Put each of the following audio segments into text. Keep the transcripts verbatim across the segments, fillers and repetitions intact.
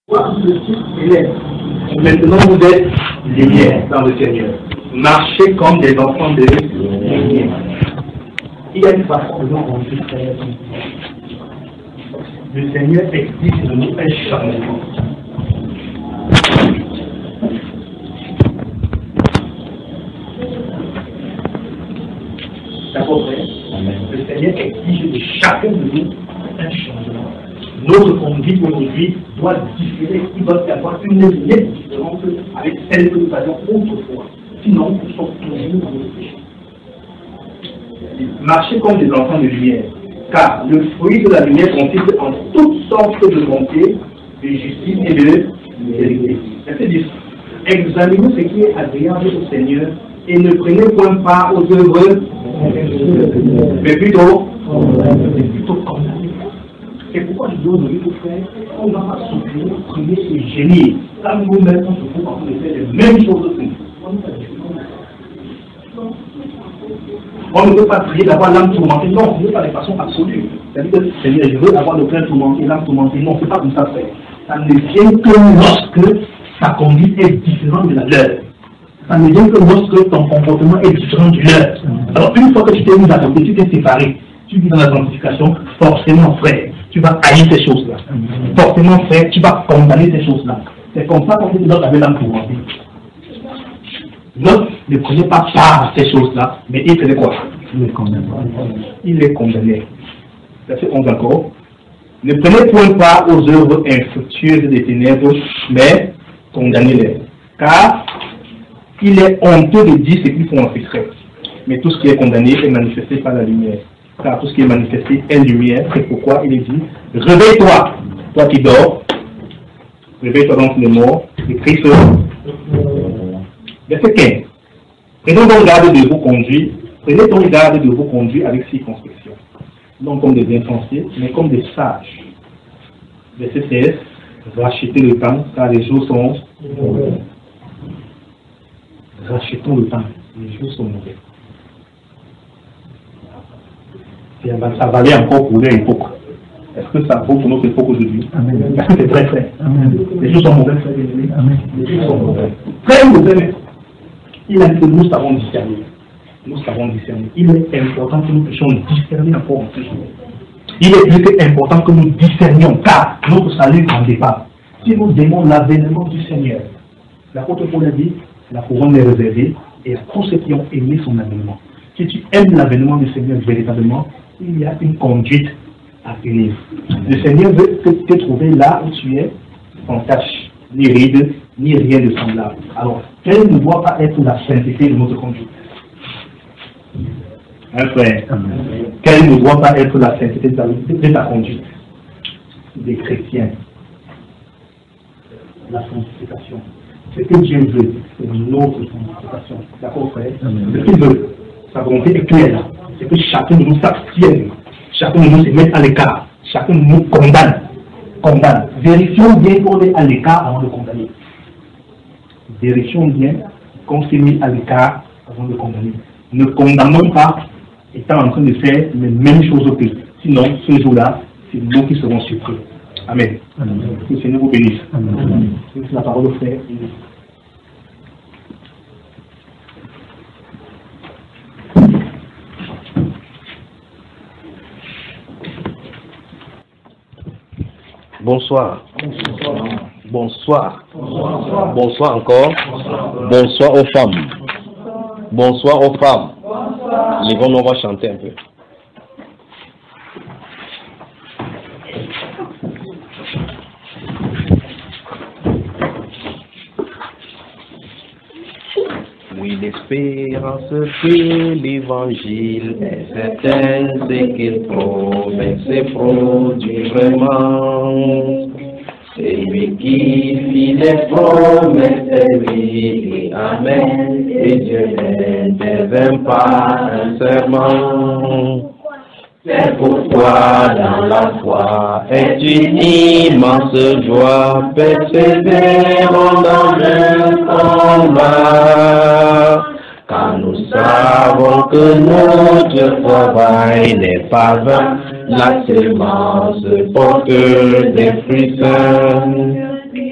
Le titre élève. Maintenant vous êtes lumière dans le Seigneur. Marchez comme des enfants de lumière. Il y a une façon de nous conduire. Le Seigneur exige de nous un changement. D'accord, frère? Le Seigneur exige de chacun de nous un changement. Notre conduite aujourd'hui doit différer. Il doit y avoir une nette différence avec celle que nous avions autrefois. Sinon, nous sommes toujours dans le péché. Marchez comme des enfants de lumière, car le fruit de la lumière consiste en toutes sortes de bonté, de justice et de vérité. Verset dix. Examinez ce qui est agréable au Seigneur et ne prenez point part aux œuvres, mais plutôt, mais plutôt condamnez. C'est pourquoi je dis aujourd'hui, pour faire, on ne va pas souffrir, prier et gémir. Là, nous-mêmes, on se trouve en train de faire les mêmes choses que nous. On ne peut pas prier d'avoir l'âme tourmentée, non, ce n'est pas de façon absolue. C'est-à-dire que, Seigneur, je veux avoir le cœur tourmenté, l'âme tourmentée, non, c'est pas comme ça, frère. Ça ne vient que lorsque ta conduite est différente de la leur. Ça ne vient que lorsque ton comportement est différent du leur. Alors, une fois que tu t'es mis à côté, tu t'es séparé, tu vis dans la sanctification, forcément, frère, tu vas haïr ces choses-là. Forcément, frère, tu vas condamner ces choses-là. C'est comme ça qu'on dit que l'autre avait l'âme tourmentée. L'autre ne prenait pas part à ces choses-là, mais il faisait quoi? Il les condamnait. Il les condamnait. Verset onze encore. Ne prenez point part aux œuvres infructueuses des ténèbres, mais condamnez-les. Car il est honteux de dire ce qu'ils font en secret. Mais tout ce qui est condamné est manifesté par la lumière. Car tout ce qui est manifesté est lumière. C'est pourquoi il est dit, réveille-toi, toi qui dors. Réveille-toi donc les morts, et Christ. Verset quinze. Prenons donc garde de vous conduire, prenez donc garde de vous conduire avec circonspection, non comme des insensés, mais comme des sages. Verset seize. Rachetez le temps, car les jours sont mauvais. Rachetons le temps, les jours sont mauvais. Ça valait encore pour leur époque. Est-ce que ça vaut pour notre époque aujourd'hui? C'est très vrai. Les jours sont mauvais, frère. Les jours sont mauvais. Très mauvais. Il a dit que nous savons discerner. Nous savons discerner. Il est important que nous puissions discerner encore en ce jour. Il est plus que important que nous discernions, car notre salut n'en dépend. Si nous aimons l'avènement du Seigneur, l'apôtre Paul a dit, la couronne est réservée et à tous ceux qui ont aimé son avènement. Si tu aimes l'avènement du Seigneur véritablement, il y a une conduite à tenir. Le Seigneur veut te trouver là où tu es, sans tache, ni ride, ni rien de semblable. Alors, quelle ne doit pas être la sainteté de notre conduite? Hein, frère? Quelle ne doit pas être la sainteté de ta, de ta conduite? Des chrétiens. La sanctification. Ce que Dieu veut, c'est notre sanctification. D'accord, frère? Ce qu'il veut, sa volonté est claire. C'est que chacun de nous s'abstienne. Chacun de nous se mette à l'écart. Chacun de nous condamne. Condamne. Vérifions bien qu'on est à l'écart avant de condamner. Vérifions bien qu'on s'est mis à l'écart avant de condamner. Ne condamnons pas étant en train de faire les mêmes choses que. Sinon, ce jour-là, c'est nous qui serons surpris. Amen. Amen. Que le Seigneur vous bénisse. Amen. C'est la parole au frère. Bonsoir. Bonsoir. Bonsoir. Bonsoir encore. Bonsoir aux femmes. Bonsoir aux femmes. Levons-nous, on va chanter un peu. Oui, l'espérance que l'évangile est certaine, c'est qu'il promet, c'est produit vraiment. C'est lui qui fit les promesses, c'est lui, amen, et Dieu n'intervient pas un serment. C'est pourquoi dans la foi est une immense joie, persévérons dans le combat. Car nous savons que notre travail n'est pas vain, la sémence porte des fruits sains.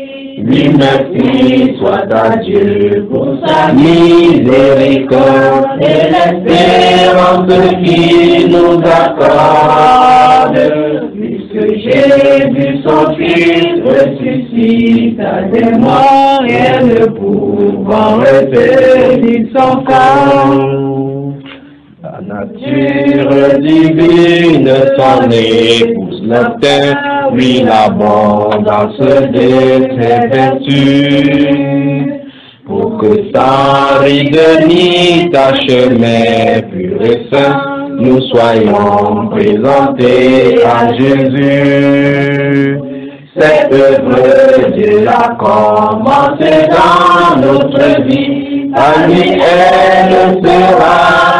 Oui, merci soit à Dieu pour sa miséricorde et l'espérance qu'il nous accorde. Puisque Jésus, son Fils, ressuscite à des morts et ne pouvant retenir son corps. La nature divine, son épouse l'obtint, lui l'abondance de ses vertus, pour que sans rigueur ni tache, mais pur et saint, nous soyons présentés à Jésus. Cette œuvre, Dieu l'a commencé dans notre vie, à lui elle sera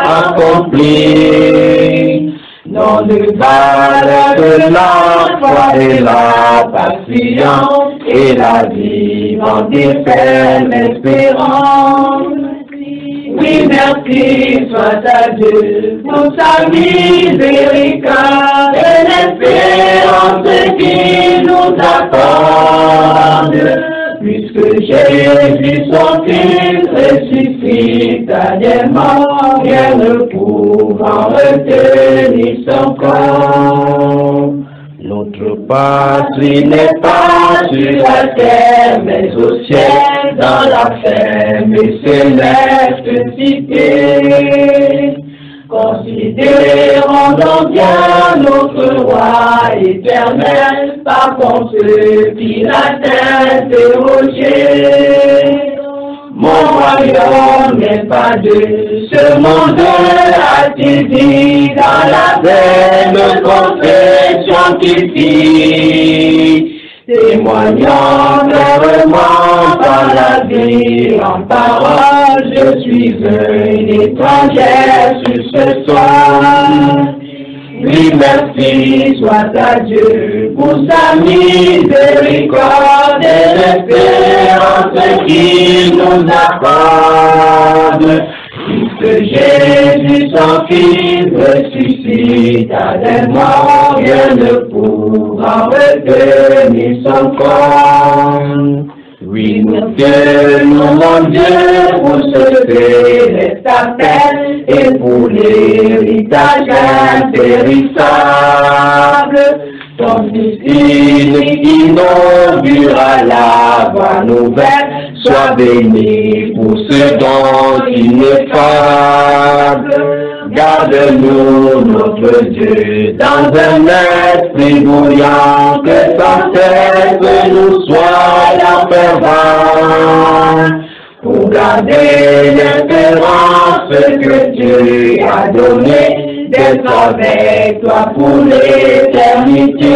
accomplie. Non de valeur que la foi et la patience et la vivante et ferme espérance. Oui, merci soit à Dieu pour sa miséricorde et l'espérance qu'il nous accorde. Puisque Jésus, son Fils, ressuscite à des morts, rien ne pouvant retenir son corps. Notre patrie n'est pas sur la terre, mais au ciel, dans la ferme et céleste cité. Considérons donc bien notre roi éternel, par contre ceux qui l'atteint interrogé. Mon royaume n'est pas de ce monde, a-t-il dit dans la belle confession qu'il fit, témoignant clairement par la vie en parole, je suis une étrangère sur ce sol. Oui, merci soit à Dieu pour sa miséricorde et l'espérance qu'il nous accorde. Puisque Jésus, son Fils, ressuscite à des morts, rien ne pourra retenir son corps. Oui, nous te louons Dieu pour ce céleste appel et pour l'héritage impérissable. Ton Fils unique inaugura la voie nouvelle, sois béni pour ce don ineffable. Garde-nous, notre Dieu, dans un esprit bouillant, que sans cesse nous soyons fervents, pour garder l'espérance que Dieu a donnée, d'être avec toi pour l'éternité.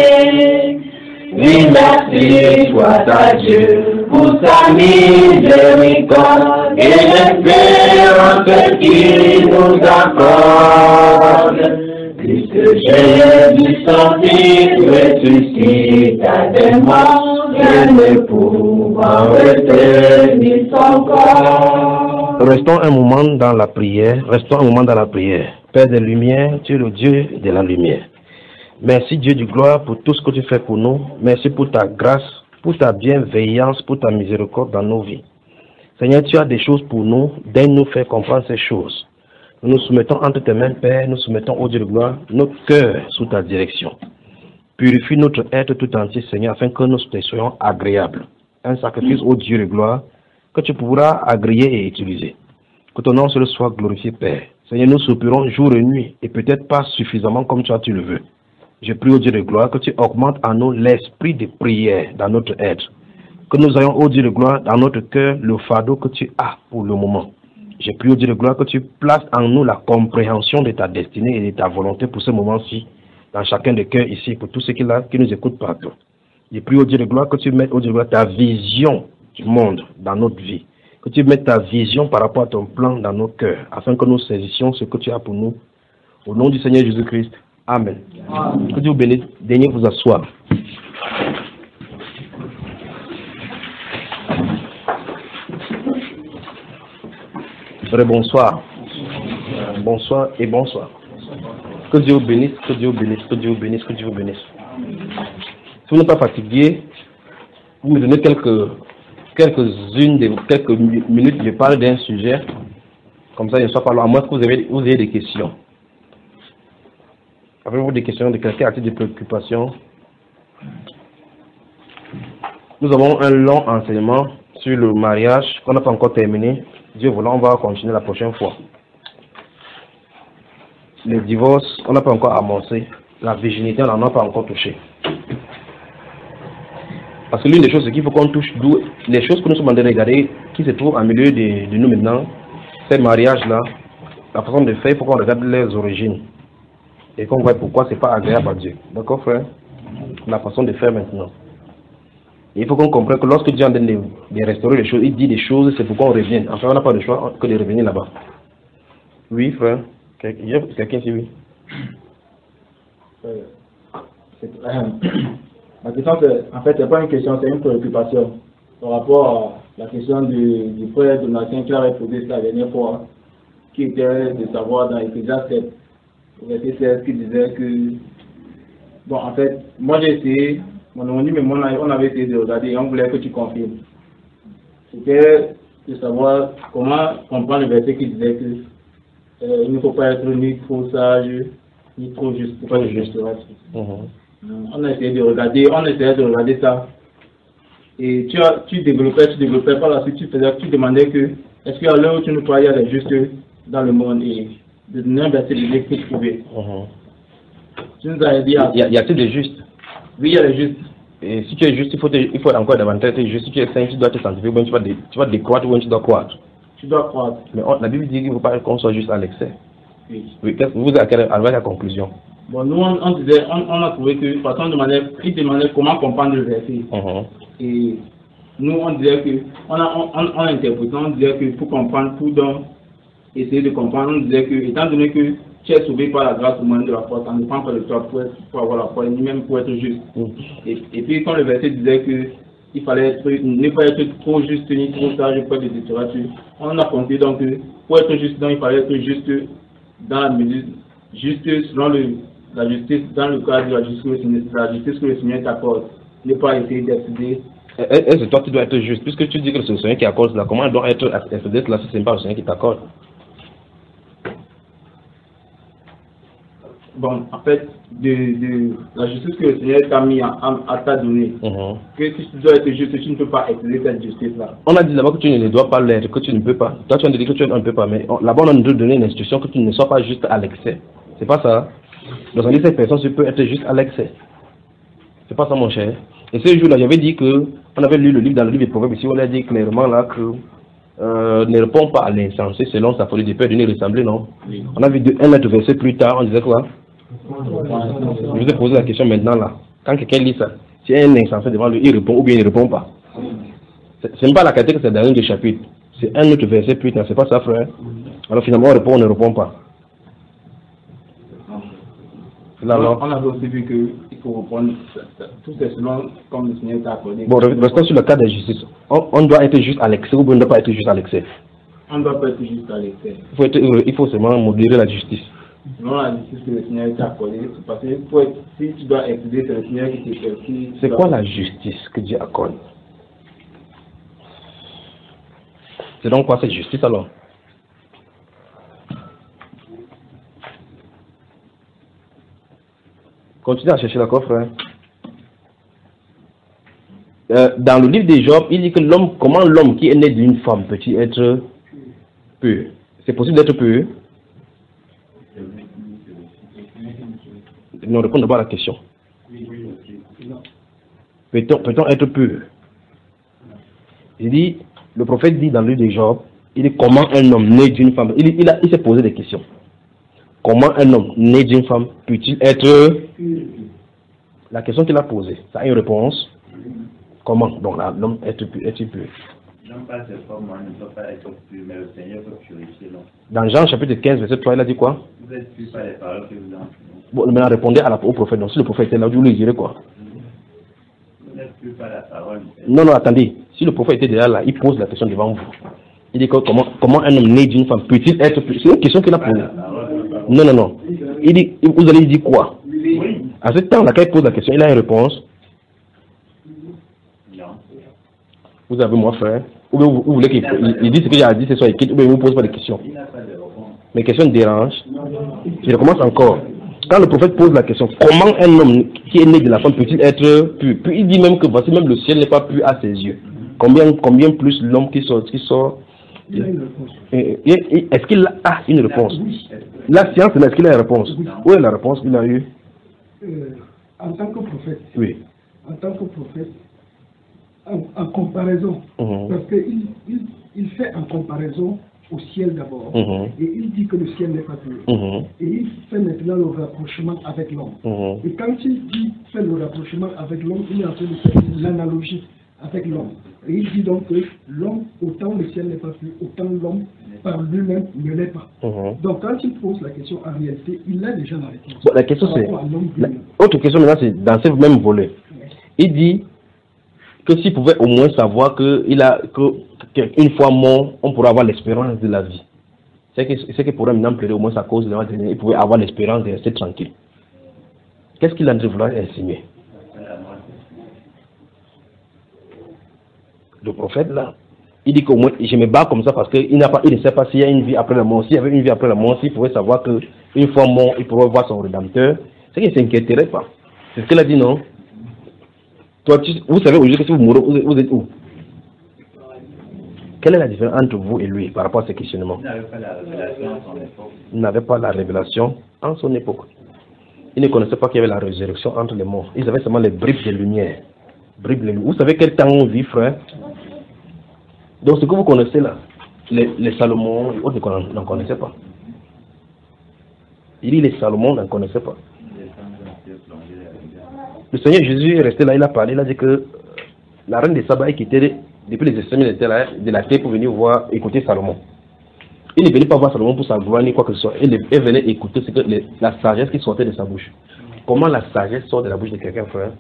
Oui, merci soit à Dieu pour sa miséricorde et l'espérance qu'il nous accorde. Puisque Jésus, son Fils, ressuscite à des morts, rien ne pourra retenir son corps. Restons un moment dans la prière, restons un moment dans la prière. Père des Lumières, tu es le Dieu de la lumière. Merci Dieu du gloire pour tout ce que tu fais pour nous. Merci pour ta grâce, pour ta bienveillance, pour ta miséricorde dans nos vies. Seigneur, tu as des choses pour nous, donne-nous faire comprendre ces choses. Nous nous soumettons entre tes mains, Père, nous soumettons au Dieu de gloire, notre cœur sous ta direction. Purifie notre être tout entier, Seigneur, afin que nous soyons agréables. Un sacrifice au Dieu de gloire que tu pourras agréer et utiliser. Que ton nom seul soit glorifié, Père. Seigneur, nous soupirons jour et nuit, et peut-être pas suffisamment comme toi tu le veux. Je prie au Dieu de gloire que tu augmentes en nous l'esprit de prière dans notre être. Que nous ayons, au Dieu de gloire, dans notre cœur, le fardeau que tu as pour le moment. Je prie au Dieu de gloire que tu places en nous la compréhension de ta destinée et de ta volonté pour ce moment-ci, dans chacun des cœurs ici, pour tous ceux qui, là, qui nous écoutent partout. Je prie au Dieu de gloire que tu mettes, au Dieu de gloire, ta vision du monde dans notre vie. Que tu mettes ta vision par rapport à ton plan dans nos cœurs, afin que nous saisissions ce que tu as pour nous. Au nom du Seigneur Jésus-Christ. Amen. Amen. Que Dieu vous bénisse. Daignez vous asseoir. Frère, bonsoir. Bonsoir et bonsoir. Que Dieu vous bénisse, que Dieu vous bénisse, que Dieu vous bénisse, que Dieu vous bénisse. Si vous n'êtes pas fatigué, vous me donnez quelques, quelques-unes, des, quelques minutes, je parle d'un sujet, comme ça je ne sois pas loin, à moins que vous ayez, vous ayez des questions. Avez-vous des questions de quelqu'un à titre de préoccupation? Nous avons un long enseignement sur le mariage qu'on n'a pas encore terminé. Dieu voulant, on va continuer la prochaine fois. Le divorce, on n'a pas encore amorcé. La virginité, on n'en a pas encore touché. Parce que l'une des choses, c'est qu'il faut qu'on touche d'où les choses que nous sommes en train de regarder, qui se trouvent en milieu de, de nous maintenant, ces mariages-là, la façon de faire, il faut qu'on regarde les origines. Et qu'on voit pourquoi c'est pas agréable à Dieu. D'accord, frère? La façon de faire maintenant. Et il faut qu'on comprenne que lorsque Dieu est en train de, de restaurer les choses, il dit des choses, c'est pourquoi on revient. Enfin, on n'a pas de choix que de revenir là-bas. Oui, frère? Quelqu'un ici, oui? Euh, euh, la question, c'est, en fait, c'est pas une question, c'est une préoccupation par rapport à la question du, du frère Donatien qui avait posé la dernière fois, qui était de savoir dans Ecclésiaste sept, verset seize, qui disait que, bon, en fait, moi j'ai essayé, mon dit, mais moi, on avait essayé de regarder et on voulait que tu confirmes. C'était de savoir comment comprendre le verset qui disait que euh, il ne faut pas être ni trop sage, ni trop juste pour faire le restauration. On a essayé de regarder, on essayait de regarder ça. Et tu, as, tu développais, tu développais par la suite, tu, faisais, tu demandais que, est-ce qu'à l'heure où tu nous croyais, il y a des justes dans le monde et de donner un verset de Dieu qu'il trouvait. Tu nous as dit. Il y a-t-il des justes? Oui, il y a des justes. Et si tu es juste, il faut, te, il faut encore davantage être juste. Si tu es saint, tu dois te sanctifier, ou bien tu vas, dé, tu vas décroître, ou bien tu dois croître. Tu dois croître. Mais on, la Bible dit qu'il ne faut pas qu'on soit juste à l'excès. Oui. Oui, vous avez à quelle, à la conclusion? Bon, nous, on, on disait, on, on a trouvé que, de toute façon, on demandait, il demandait comment comprendre le verset. Uh-huh. Et nous, on disait que, on a, on, on, on a interprété, on disait que pour comprendre, pour donc essayer de comprendre, on disait que, étant donné que tu es sauvé par la grâce au moyen de la foi, ça ne dépend pas de toi pour, être, pour avoir la foi, ni même pour être juste. Mm. Et, et puis, quand le verset disait que il fallait être, ne pas être trop juste ni trop sage pour être de littérature, on a compris donc que pour être juste, donc, il fallait être juste dans la mesure, juste selon le, la justice, dans le cadre de la justice, la justice que le Seigneur t'accorde, ne pas essayer d'excéder. Est-ce que toi tu dois être juste, puisque tu dis que c'est le Seigneur qui accorde cela, comment doit être excédé cela si ce n'est pas le Seigneur qui t'accorde? Bon, en fait, de, de la justice que le Seigneur t'a mis à, à, à t'a donné, uh-huh. Que si tu dois être juste, tu ne peux pas excéder cette justice-là. On a dit là-bas que tu ne dois pas l'être, que tu ne peux pas. Toi, tu as dit que tu ne peux pas, mais là-bas, on a donné une instruction que tu ne sois pas juste à l'excès. C'est pas ça. Donc, on dit que cette personne peut être juste à l'excès. C'est pas ça, mon cher. Et ce jour-là, j'avais dit que, on avait lu le livre dans le livre des Proverbes ici, on a dit clairement là que euh, ne répond pas à l'insensé selon sa folie de peur de ne ressembler, non? Oui. On a vu de un autre verset plus tard, on disait quoi? Je vous ai posé la question maintenant là. Quand quelqu'un lit ça, si un insensé devant lui, il répond ou bien il ne répond pas. Ce n'est pas la qualité que c'est dans un des chapitres. C'est un autre verset plus tard, c'est pas ça, frère? Alors finalement, on répond, on ne répond pas. Là, alors, on avait aussi vu qu'il faut reprendre tout c'est selon comme le Seigneur t'a accordé. Bon, restons sur le cas de la justice. On, on doit être juste à l'excès ou bien on ne doit pas être juste à l'excès? On ne doit pas être juste à l'excès. Il faut, être, il faut seulement modérer la justice. Selon la justice que le Seigneur t'a accordée, parce que pour être, si tu dois excéder, c'est le Seigneur qui te fait. C'est quoi la justice que Dieu accorde? C'est donc quoi cette justice alors? Continue à chercher d'accord, frère. Euh, dans le livre des Job, il dit que l'homme, comment l'homme qui est né d'une femme peut-il être pur? C'est possible d'être pur? Non, répondons d'abord à la question. Peut-on peut-on être pur? Il dit, le prophète dit dans le livre des Job, il dit comment un homme né d'une femme, il, il, a, il s'est posé des questions. Comment un homme né d'une femme peut-il être... La question qu'il a posée, ça a une réponse. Comment donc l'homme est-il pur? Non pas cette forme, ne doit pas être pur, mais le Seigneur peut purifier l'homme. Dans Jean chapitre quinze, verset trois, il a dit quoi? Vous êtes pur par les paroles que vous enseignez. Bon, maintenant répondez à la, au prophète. Donc si le prophète était là, vous lui direz quoi? Vous êtes pur par la parole. Non, non, attendez. Si le prophète était déjà là, il pose la question devant vous. Il dit que, comment, comment un homme né d'une femme peut-il être pur? C'est une question qu'il a posée. Non, non, non. Il dit, vous allez dire quoi? Oui. À ce temps-là, quand il pose la question, il a une réponse. Non. Vous avez moi frère? Ou bien vous, vous voulez qu'il il dit ce que j'ai dit ce soir écrit, ou bien il ne vous pose pas de questions? Il n'a pas de réponse. Mes questions dérangent. Je recommence encore. Quand le prophète pose la question, comment un homme qui est né de la femme peut-il être pur? Puis il dit même que voici même le ciel n'est pas pur à ses yeux. Combien, combien plus l'homme qui sort, qui sort. Est-ce qu'il a une réponse? La science, est-ce qu'il a une réponse? Où est la réponse qu'il a eue? Euh, en tant que prophète, oui. en tant que prophète, en, en comparaison, uh-huh. parce qu'il il, il fait en comparaison au ciel d'abord, uh-huh. et il dit que le ciel n'est pas pur. Uh-huh. Et il fait maintenant le rapprochement avec l'homme. Uh-huh. Et quand il dit fait le rapprochement avec l'homme, il est en train de faire l'analogie avec l'homme. Et il dit donc que l'homme, autant le ciel n'est pas pur, autant l'homme par lui-même ne l'est pas. Uh-huh. Donc quand il pose la question, en réalité, il a déjà la réponse. Bon, la question c'est, autre question maintenant, c'est dans ce même volet. Oui. Il dit que s'il pouvait au moins savoir que il a que qu'une fois mort, on pourrait avoir l'espérance de la vie. C'est que c'est que pourrait maintenant pleurer au moins sa cause de la vie, il pouvait avoir l'espérance de rester tranquille. Qu'est-ce qu'il a de vouloir insinuer? Le prophète là, il dit qu'au moins je me bats comme ça parce qu'il n'a pas, il ne sait pas s'il y a une vie après la mort. S'il y avait une vie après la mort, s'il pouvait savoir que une fois mort, il pourrait voir son rédempteur, c'est qu'il ne s'inquiéterait pas. C'est ce qu'il a dit, non? Toi, tu, vous savez aujourd'hui que si vous mourrez, vous, vous êtes où? Quelle est la différence entre vous et lui par rapport à ces questionnements? Il n'avait pas la révélation en son époque. Il n'avait pas la révélation en son époque. Il ne connaissait pas qu'il y avait la résurrection entre les morts. Ils avaient seulement les bribes de lumière. Bribes de lumière. Vous savez quel temps on vit, frère? Donc ce que vous connaissez là, les, les Salomon, autres n'en connaissaient pas. Il dit les Salomon n'en connaissaient pas. Le Seigneur Jésus est resté là, il a parlé, il a dit que la reine de Saba est quittée depuis les extrémités de la terre pour venir voir, écouter Salomon. Il ne venait pas voir Salomon pour sa gloire ni quoi que ce soit. Il, il venait écouter ce que les, la sagesse qui sortait de sa bouche. Comment la sagesse sort de la bouche de quelqu'un, frère?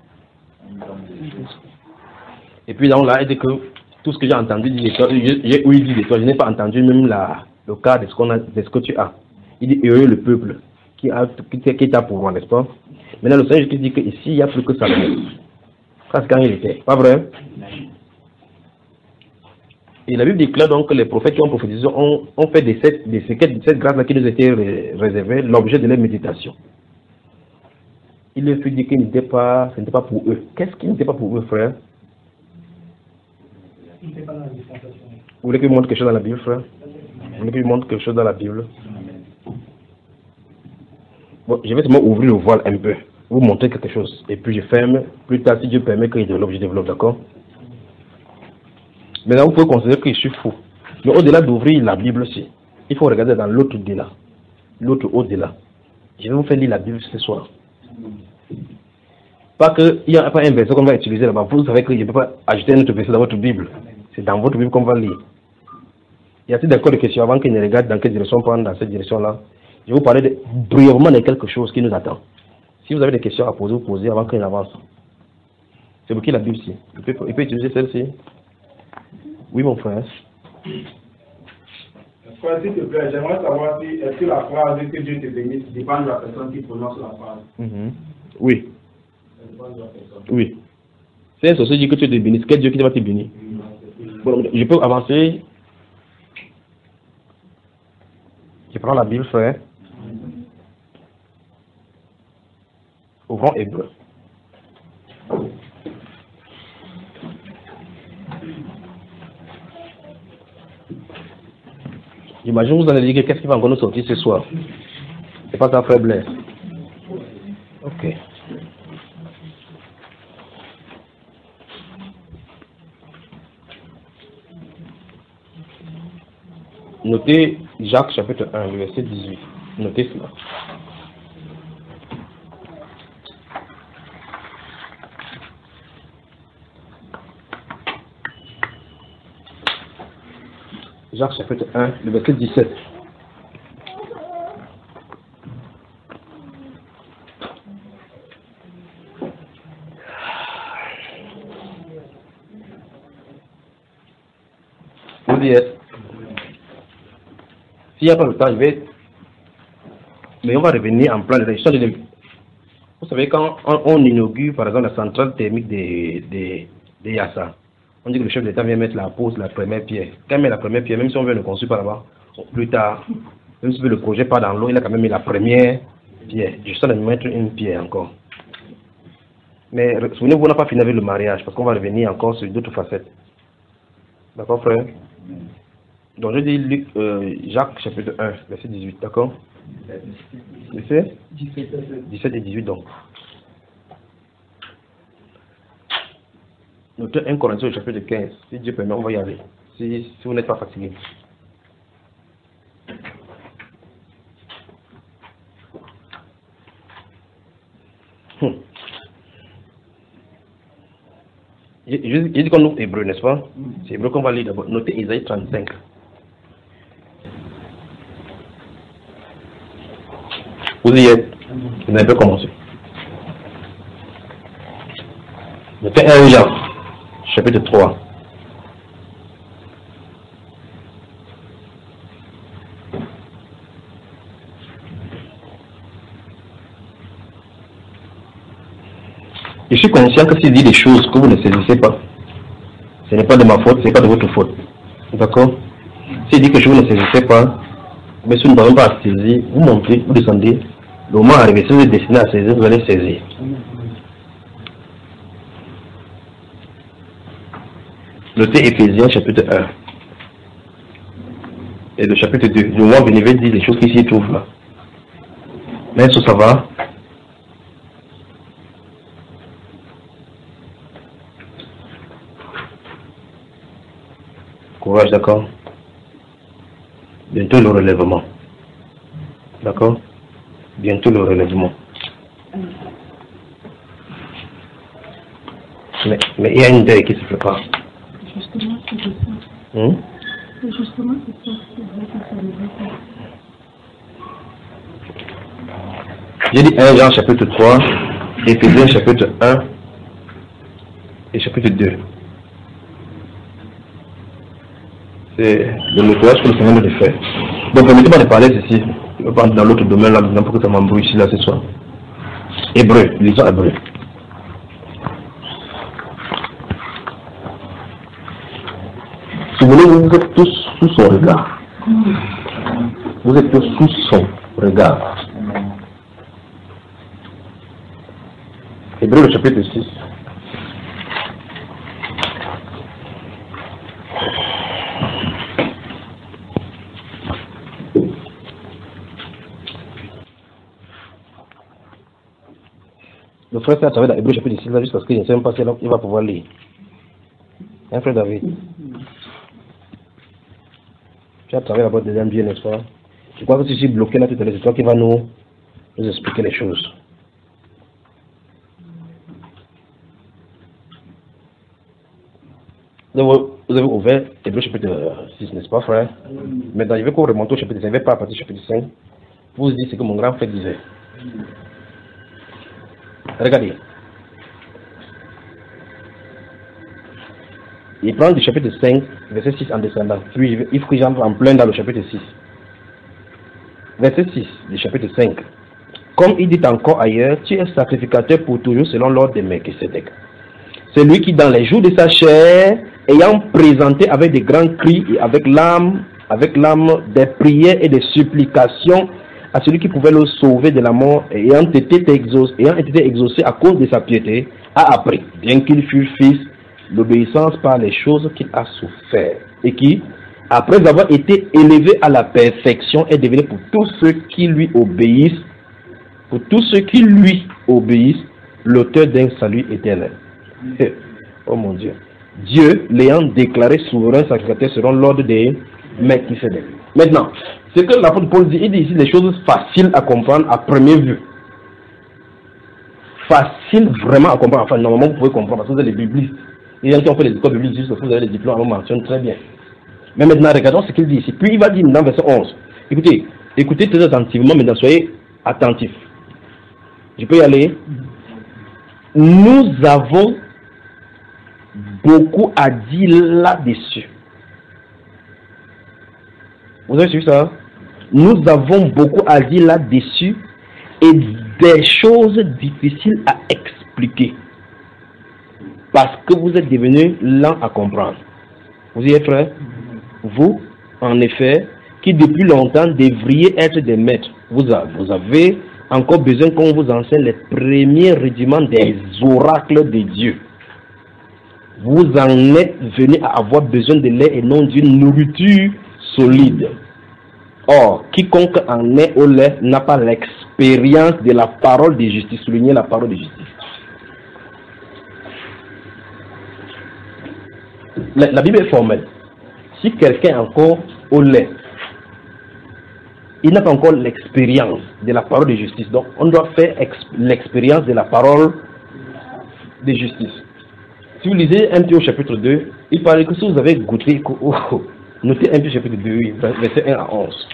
Et puis là, on l'a dit que tout ce que j'ai entendu dire de toi, j'ai ouï dire de toi, je n'ai pas entendu même la, le cas de ce, qu'on a, de ce que tu as. Il dit heureux le peuple qui a qui, qui t'a pour moi, n'est-ce pas? Maintenant, le Seigneur Jésus dit qu'ici, il n'y a plus que Salomon. Ça, c'est quand il était. Pas vrai? Et la Bible déclare donc que les prophètes qui ont prophétisé ont, ont fait de cette, de cette grâce-là qui nous était réservée l'objet de leur méditation. Il leur fut dit que n'était pas, ce n'était pas pour eux. Qu'est-ce qui n'était pas pour eux, frère? Vous voulez que je vous montre quelque chose dans la Bible, frère? Vous voulez que je vous montre quelque chose dans la Bible? Bon, je vais seulement ouvrir le voile un peu, vous montrer quelque chose. Et puis je ferme, plus tard, si Dieu permet que je développe, je développe, d'accord? Maintenant, vous pouvez considérer que je suis fou. Mais au-delà d'ouvrir la Bible aussi, il faut regarder dans l'autre au-delà. L'autre au-delà. Je vais vous faire lire la Bible ce soir. Pas qu'il n'y a pas un verset qu'on va utiliser là-bas. Vous savez que je ne peux pas ajouter un autre verset dans votre Bible. C'est dans votre Bible qu'on va lire. Y a-t-il d'accord des questions avant qu'ils ne regardent dans quelle direction prendre dans cette direction-là? Je vais vous parler de, brièvement de quelque chose qui nous attend. Si vous avez des questions à poser, vous posez avant qu'il avance. C'est pour qui la Bible ici? Il peut, il peut utiliser celle-ci? Oui, mon frère. Frère, s'il te plaît, j'aimerais savoir si est-ce que la phrase que Dieu te bénisse dépend de la personne qui prononce la phrase. Mm-hmm. Oui. Oui. C'est un sorcier qui dit que tu te bénisses. Quel Dieu qui va te bénir? Bon, je peux avancer. Je prends la Bible, frère. Ouvrons Hébreu. J'imagine vous allez dire qu'est-ce qui va encore nous sortir ce soir. C'est pas ça, frère Blaise. Ok. Notez Jacques chapitre un, le verset dix-huit. Notez cela. Jacques chapitre un, le verset dix-sept. Vous dites, s'il n'y a pas le temps, je vais... Mais on va revenir en plan de gestion de... Vous savez, quand on, on inaugure, par exemple, la centrale thermique de, de, il y a ça. On dit que le chef d'État vient mettre la pose, la première pierre. Quand il met la première pierre, même si on veut le construire par là-bas, plus tard, même si le projet part dans l'eau, il a quand même mis la première pierre. Je sais de mettre une pierre encore. Mais souvenez-vous, on n'a pas fini avec le mariage, parce qu'on va revenir encore sur d'autres facettes. D'accord, frère? Donc je dis Luc, euh, Jacques chapitre un, verset dix-huit, d'accord? Verset dix-sept et dix-huit donc. Notez un Corinthiens chapitre quinze. Si Dieu permet, on va y aller. Si, si vous n'êtes pas fatigué. Hmm. J'ai dit qu'on ouvre Hébreu, n'est-ce pas? C'est Hébreu qu'on va lire d'abord. Notez Isaïe trente-cinq. Vous y êtes? Vous n'avez pas commencé. Notez un Jean, chapitre trois. Je suis conscient que s'il dit des choses que vous ne saisissez pas, ce n'est pas de ma faute, ce n'est pas de votre faute. D'accord? S'il dit que je vous ne saisissez pas, mais si nous n'avons pas à saisir, vous montez, vous descendez, le moment arrivé, si vous êtes destiné à saisir, vous allez saisir. Notez Éphésiens chapitre un et le chapitre deux. Le moment venu dit les choses qui s'y trouvent là. Mais ça, ça va. Courage, d'accord? Bientôt le relèvement. D'accord? Bientôt le relèvement. Mais, mais il y a une idée qui se prépare. Justement, c'est ça. Hum? Justement, c'est ça. C'est vrai que ça ne va pas. J'ai dit un Jean chapitre trois, Éphésiens chapitre un et chapitre deux. C'est le nettoyage que le Seigneur nous fait. Donc, permettez-moi de parler ceci. Je vais pas dans l'autre domaine là, maintenant pour que ça m'embrouille ici là ce soir. Hébreu, lisons Hébreu. Souvenez-vous, vous êtes tous sous son regard. Vous êtes tous sous son regard. Hébreu, le chapitre six. Le frère s'est à travers l'Hébreu chapitre six là juste parce qu'il ne sait même pas s'il va pouvoir lire. Hein, frère David? Tu as travaillé là-bas déjà bien, n'est-ce pas? Je crois que si je suis bloqué là tout à l'heure, c'est toi qui vas nous, nous expliquer les choses. Donc, vous avez ouvert Hébreu chapitre six, n'est-ce pas, frère? Maintenant, je vais qu'on remonte au chapitre cinq, je ne vais pas à partir du chapitre cinq. Vous dites ce que mon grand frère disait. Regardez. Il prend du chapitre cinq, verset six en descendant. Puis il faut que j'entre en plein dans le chapitre six. Verset six du chapitre cinq. Comme il dit encore ailleurs, tu es sacrificateur pour toujours selon l'ordre de Melchisédek. C'est lui qui, dans les jours de sa chair, ayant présenté avec des grands cris et avec l'âme, avec l'âme des prières et des supplications à celui qui pouvait le sauver de la mort, ayant été exaucé, ayant été exaucé à cause de sa piété, a appris, bien qu'il fût fils, l'obéissance par les choses qu'il a souffert, et qui, après avoir été élevé à la perfection, est devenu pour tous ceux qui lui obéissent, pour tous ceux qui lui obéissent, l'auteur d'un salut éternel. Oh mon Dieu. Dieu l'ayant déclaré souverain sacrificateur selon l'ordre des Melchisédek. Maintenant, ce que l'apôtre Paul dit, il dit ici des choses faciles à comprendre à première vue. Facile vraiment à comprendre. Enfin, normalement, vous pouvez comprendre parce que vous êtes des biblistes. Il y a qui ont fait les écoles bibliques juste parce que vous avez les diplômes, on mentionne très bien. Mais maintenant, regardons ce qu'il dit ici. Puis il va dire dans verset onze. Écoutez, écoutez très attentivement, maintenant soyez attentifs. Je peux y aller? Nous avons beaucoup à dire là-dessus. Vous avez suivi ça? Nous avons beaucoup à dire là-dessus et des choses difficiles à expliquer. parce que vous êtes devenus lents à comprendre. Vous y êtes frère? Vous, en effet, qui depuis longtemps devriez être des maîtres, vous avez, vous avez encore besoin qu'on vous enseigne les premiers rudiments des oracles de Dieu. Vous en êtes venus à avoir besoin de lait et non d'une nourriture solide. Or, quiconque en est au lait n'a pas l'expérience de la parole de justice. Soulignez la parole de justice. La, la Bible est formelle. Si quelqu'un est encore au lait, il n'a pas encore l'expérience de la parole de justice. Donc, on doit faire l'expérience de la parole de justice. Si vous lisez un peu au chapitre deux, il parle que si vous avez goûté, oh, oh, notez un peu au chapitre deux, oui, verset un à onze.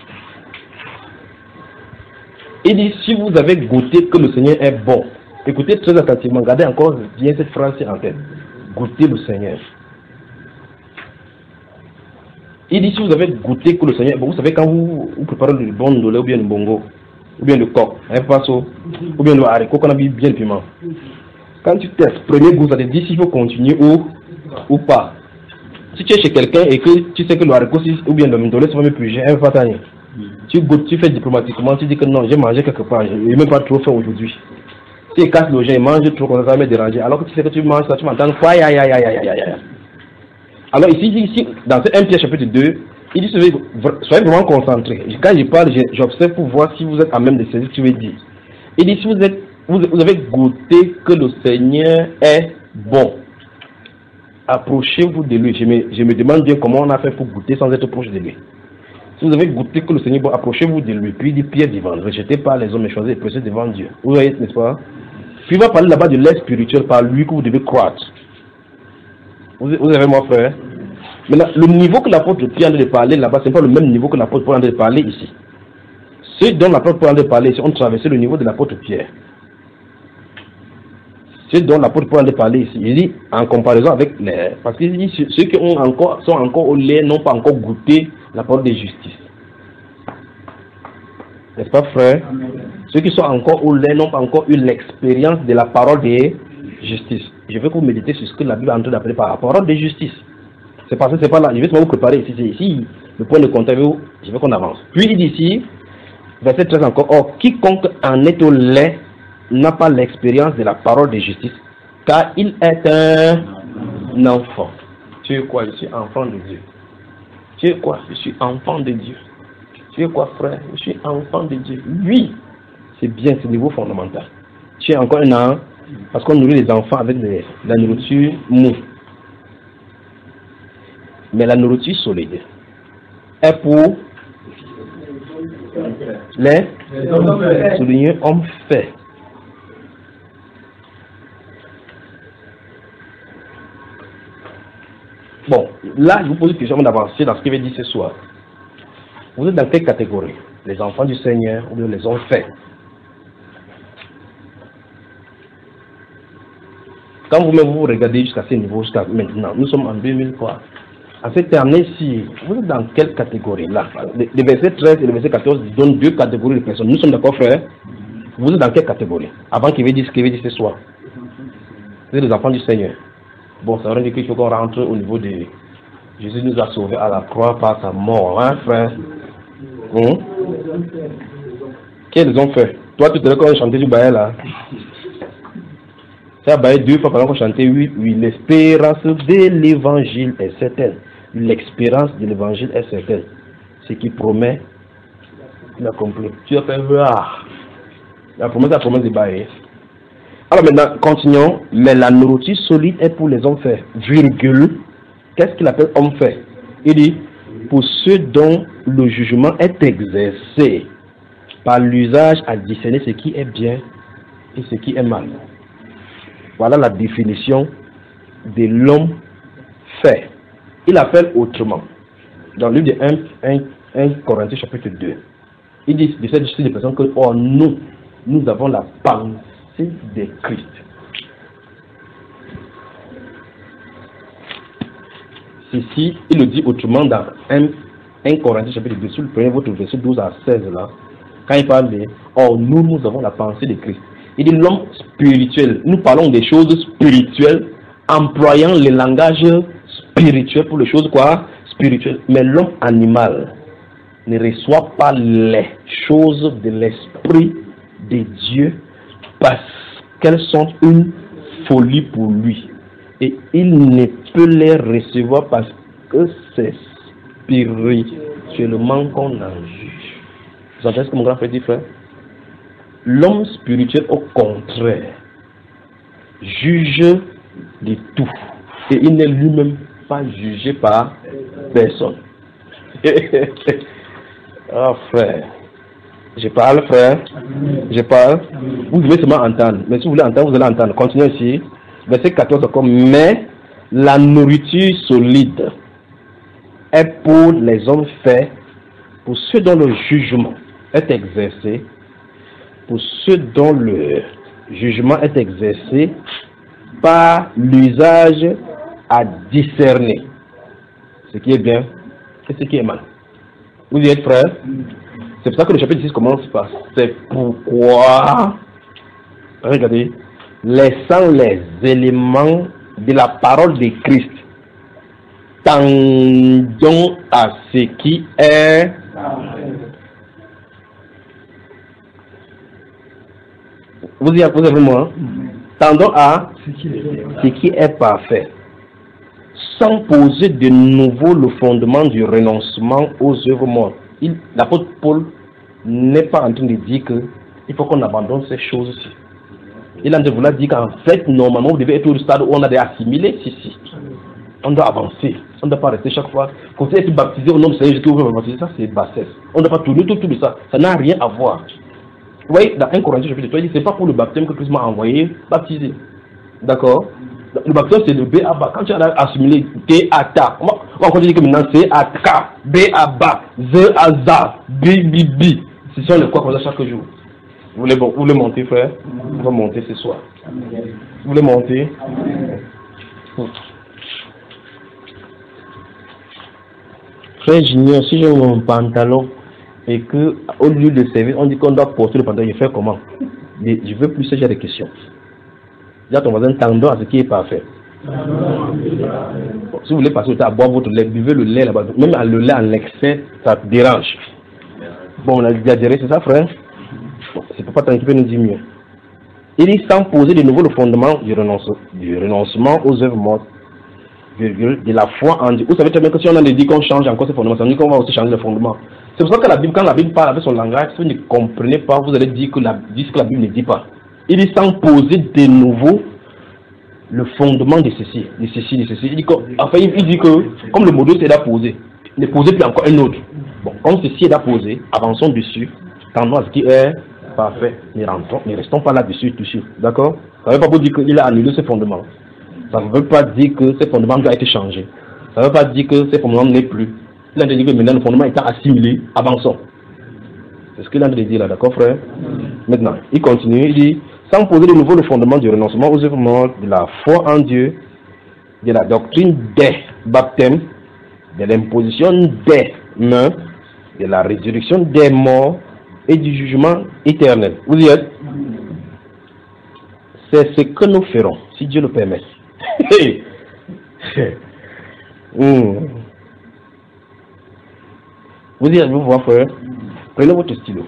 Il dit, si vous avez goûté que le Seigneur est bon, écoutez très attentivement, gardez encore bien cette phrase en tête. Goûtez le Seigneur. Il dit, si vous avez goûté que le Seigneur est bon, vous savez quand vous, vous préparez le bon dolé ou bien le bongo, ou bien le coq, un passo, ou bien le haricot qu'on a mis bien le piment. Quand tu testes, premier goût, ça te dit s'il faut continuer ou, ou pas. Si tu es chez quelqu'un et que tu sais que le haricot ou bien le ndolé, ça va me puger, un fatani. Tu goûtes, tu fais diplomatiquement, tu dis que non, j'ai mangé quelque part, je n'ai même pas trop faim aujourd'hui. Si il casse le jeu, il mange trop, ça va me déranger. Alors que tu sais que tu manges ça, tu m'entends quoi, aïe, aïe, aïe, aïe, aïe, aïe. Alors ici, ici dans ce un Pierre chapitre deux, il dit soyez, soyez vraiment concentrés. Quand je parle, j'observe pour voir si vous êtes à même de saisir ce que tu veux dire. Il dit si vous êtes Vous, vous avez goûté que le Seigneur est bon. Approchez-vous de lui. Je me, je me demande bien comment on a fait pour goûter sans être proche de lui. Si vous avez goûté que le Seigneur est bon, approchez-vous de lui. Puis il dit Pierre vivant, ne rejetez pas les hommes et choisissez et pressez devant Dieu. Vous voyez, n'est-ce pas? Puis il va parler là-bas de l'aide spirituelle par lui que vous devez croître. Vous, vous avez mon frère? Maintenant, le niveau que l'apôtre Pierre a de parler là-bas, ce n'est pas le même niveau que l'apôtre Paul a de parler ici. Ceux dont l'apôtre Paul a de parler ici ont traversé le niveau de l'apôtre Pierre. Ceux dont l'apôtre Paul a parlé ici, il dit en comparaison avec les. Parce qu'il dit ceux qui ont encore, sont encore au lait n'ont pas encore goûté la parole de justice. N'est-ce pas, frère? Amen. Ceux qui sont encore au lait n'ont pas encore eu l'expérience de la parole de justice. Je veux que vous méditez sur ce que la Bible est en train d'appeler par la parole de justice. C'est parce que c'est pas là. Je vais vous préparer ici. C'est ici le point de contact. Je veux qu'on avance. Puis il dit ici, verset treize encore, or, quiconque en est au lait n'a pas l'expérience de la parole de justice, car il est un enfant. Tu es quoi? Je suis enfant de Dieu. Tu es quoi? Je suis enfant de Dieu. Tu es quoi, frère? Je suis enfant de Dieu. Oui, c'est bien, c'est le niveau fondamental. Tu es encore un an, parce qu'on nourrit les enfants avec de la nourriture mou. Mais la nourriture solide est pour les soulignés hommes faits. Bon, là, je vous pose une question d'avancer dans ce qu'il veut dire ce soir. Vous êtes dans quelle catégorie? Les enfants du Seigneur ou les hommes faits? Quand vous-même vous regardez jusqu'à ce niveau, jusqu'à maintenant, nous sommes en deux mille trois. En cette année-ci, vous êtes dans quelle catégorie là? Le verset treize et le verset quatorze donnent deux catégories de personnes. Nous sommes d'accord, frère? Vous êtes dans quelle catégorie? Avant qu'il veut dire ce qu'il veut dire ce soir. Vous êtes les enfants du Seigneur. Bon, ça veut dire qu'il faut qu'on rentre au niveau de... Jésus nous a sauvés à la croix par sa mort, hein, frère? Hum? Qu'est-ce qu'ils ont fait? Toi, tu te quand on chantait du bail là. Ça a baillé deux fois pendant qu'on chantait, oui, oui. L'espérance de l'évangile est certaine. L'expérience de l'évangile est certaine. Ce qui promet, il accomplit. Tu as fait voir. La promesse, la promesse de bail. Alors maintenant, continuons. Mais la nourriture solide est pour les hommes faits. Virgule. Qu'est-ce qu'il appelle homme fait? Il dit, pour ceux dont le jugement est exercé par l'usage à discerner ce qui est bien et ce qui est mal. Voilà la définition de l'homme fait. Il appelle autrement. Dans le livre de un Corinthiens chapitre deux, il dit de cette justice de personnes que oh, nous, nous avons la pensée de Christ. Ceci, il le dit autrement dans un Corinthiens chapitre deux, sur le premier votre verset douze à seize là, quand il parle de oh, nous, nous avons la pensée de Christ. Il dit l'homme spirituel. Nous parlons des choses spirituelles employant le langage spirituel pour les choses quoi? Spirituelles. Mais l'homme animal ne reçoit pas les choses de l'esprit de Dieu parce qu'elles sont une folie pour lui. Et il ne peut les recevoir parce que c'est spirituellement qu'on en juge. Vous entendez ce que mon grand frère dit, frère? L'homme spirituel, au contraire, juge de tout. Et il n'est lui-même pas jugé par personne. Ah, frère. Je parle, frère. Je parle. Vous devez seulement entendre. Mais si vous voulez entendre, vous allez entendre. Continuez ici. Verset quatorze encore. Mais la nourriture solide est pour les hommes faits, pour ceux dont le jugement est exercé, pour ceux dont le jugement est exercé par l'usage à discerner ce qui est bien et ce qui est mal. Vous y êtes, frère? C'est pour ça que le chapitre six commence par c'est pourquoi, regardez, laissant les éléments de la parole de Christ, tendons à ce qui est vous y avez moi, tendons à ce qui est parfait, sans poser de nouveau le fondement du renoncement aux œuvres mortes. L'apôtre Paul n'est pas en train de dire qu'il faut qu'on abandonne ces choses-ci. Il est en train de vouloir dire qu'en fait, normalement, vous devez être au stade où on a des assimilés. Si, si. On doit avancer. On ne doit pas rester chaque fois. Quand vous êtes baptisé au nom du Seigneur Jésus, vous pouvez baptiser, ça c'est bassesse. On ne doit pas tourner tout, tout de ça. Ça n'a rien à voir. Vous voyez, dans un Corinthiens chapitre trois, il dit c'est pas pour le baptême que Christ m'a envoyé baptiser. D'accord? Le baptême c'est de B à bas. Quand tu as assimilé T à ta, on va encore dire que maintenant c'est à K, B à bas, Z à za, B, B, B. Ce sont les quoi comme ça chaque jour. Vous voulez, vous voulez monter, frère? On va monter ce soir. Vous voulez monter? Frère Junior, si j'ai mon pantalon et que au lieu de servir, on dit qu'on doit porter le pantalon, je fais comment? Je veux plus ce genre de questions. Dis à ton voisin, tendons à ce qui est parfait. Bon, si vous voulez passer au temps à boire votre lait, buvez le lait là-bas. Même le lait en excès, ça te dérange. Bon, on a exagéré, c'est ça, frère? Bon, c'est pour pas tant qu'il peut nous dire mieux. Il dit sans poser de nouveau le fondement du, renonce, du renoncement aux œuvres mortes, virgule, de la foi en Dieu. Vous savez très bien que si on a dit qu'on change encore ces fondements, ça veut dire qu'on va aussi changer le fondement. C'est pour ça que la Bible, quand la Bible parle avec son langage, si vous ne comprenez pas, vous allez dire que la, dire ce que la Bible ne dit pas. Il dit sans poser de nouveau le fondement de ceci, de ceci, de ceci. Il dit que, enfin, il dit que comme le modèle c'est d'apposer, ne posez plus encore un autre. Bon, comme ceci est d'apposer, avançons dessus, tendons à ce qui est parfait. Ne rentrons, ne restons pas là-dessus, dessus. D'accord? Ça ne veut pas vous dire qu'il a annulé ce fondement. Ça ne veut pas dire que ce fondement doit être changé. Ça ne veut pas dire que ce fondement n'est plus. Il a dit que maintenant le fondement étant assimilé, avançons. C'est ce qu'il a dit là, d'accord, frère? Maintenant, il continue, il dit sans poser de nouveau le fondement du renoncement aux œuvres mortes, de la foi en Dieu, de la doctrine des baptêmes, de l'imposition des mains, de la résurrection des morts et du jugement éternel. Vous y êtes? C'est ce que nous ferons, si Dieu le permet. mmh. Vous y êtes, vous voir, frère? Prenez votre stylo.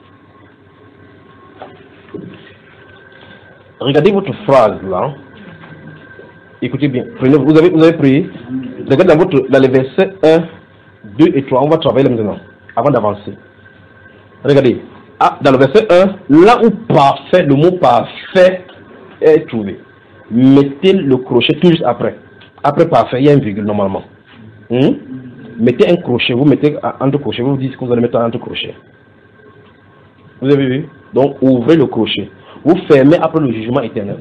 Regardez votre phrase là. Écoutez bien. Prenez, vous, avez, vous avez pris. Regardez dans, votre, dans les versets un, deux et trois. On va travailler là maintenant. Avant d'avancer. Regardez. Ah, dans le verset un, là où parfait, le mot parfait est trouvé. Mettez le crochet tout juste après. Après parfait, il y a une virgule normalement. Hum? Mettez un crochet. Vous mettez entre crochets. Vous vous dites que vous allez mettre entre crochets. Vous avez vu? Donc ouvrez le crochet. Vous fermez après le jugement éternel.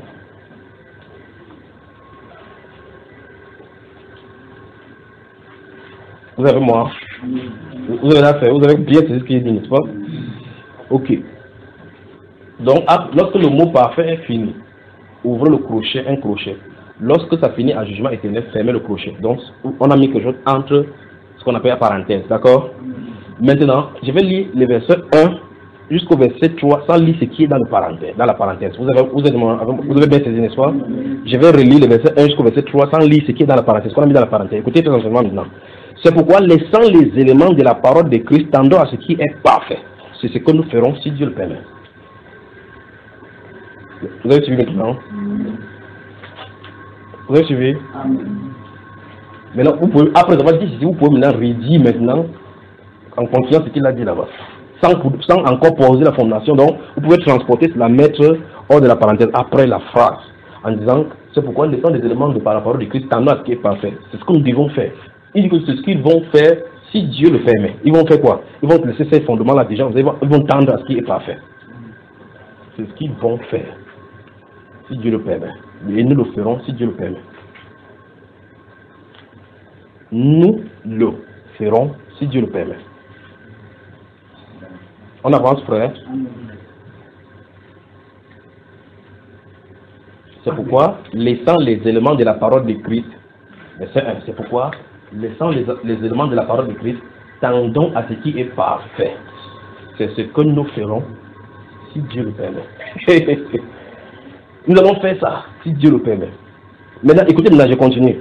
Vous avez moi. Vous avez la fait. Vous avez bien saisi ce qui est dit, n'est-ce pas? Ok. Donc, lorsque le mot parfait est fini, ouvrez le crochet, un crochet. Lorsque ça finit à jugement éternel, fermez le crochet. Donc, on a mis quelque chose entre ce qu'on appelle la parenthèse. D'accord? Maintenant, je vais lire les versets un jusqu'au verset trois, sans lire ce qui est dans, le parenthèse, dans la parenthèse. Vous avez, vous, avez, vous avez bien saisi, n'est-ce pas? Je vais relire le verset un jusqu'au verset trois sans lire ce qui est dans la parenthèse, ce qu'on a mis dans la parenthèse. Écoutez très attentivement maintenant. C'est pourquoi, laissant les éléments de la parole de Christ, tendons à ce qui est parfait. C'est ce que nous ferons si Dieu le permet. Vous avez suivi maintenant? Vous avez suivi? Maintenant, vous pouvez, après avoir dit ceci, vous pouvez maintenant redire maintenant, en continuant ce qu'il a dit là-bas. Sans, sans encore poser la fondation, donc vous pouvez transporter, la mettre hors de la parenthèse après la phrase, en disant, c'est pourquoi les des éléments de par la parole de Christ tendent à ce qui est parfait. C'est ce que nous devons faire. Il dit que c'est ce qu'ils vont faire si Dieu le permet. Ils vont faire quoi? Ils vont laisser ces fondements-là déjà, ils vont, ils vont tendre à ce qui est parfait. C'est ce qu'ils vont faire si Dieu le permet. Et nous le ferons si Dieu le permet. Nous le ferons si Dieu le permet. On avance, frère. C'est pourquoi, laissant les éléments de la parole de Christ, verset un, c'est pourquoi, laissant les, les éléments de la parole de Christ, tendons à ce qui est parfait. C'est ce que nous ferons si Dieu le permet. Nous allons faire ça si Dieu le permet. Maintenant, écoutez, maintenant je continue.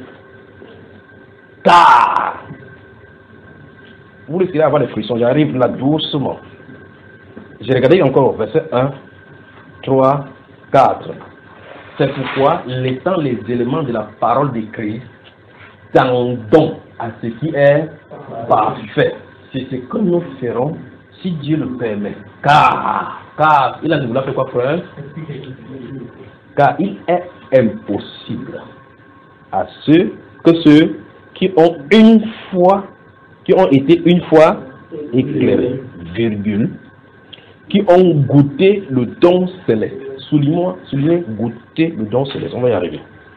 Car, vous risquez avoir des frissons, j'arrive là doucement. J'ai regardé encore, verset un, trois, quatre. C'est pourquoi, laissant les éléments de la parole de Christ, tendons à ce qui est parfait. C'est ce que nous ferons si Dieu le permet. Car, car, il a dit, vous l'avez fait quoi, frère? Car il est impossible à ceux que ceux qui ont une fois, qui ont été une fois éclairés, virgule, qui ont goûté le don céleste. Soulignez-moi, soulignez, goûter le don céleste. On va y arriver.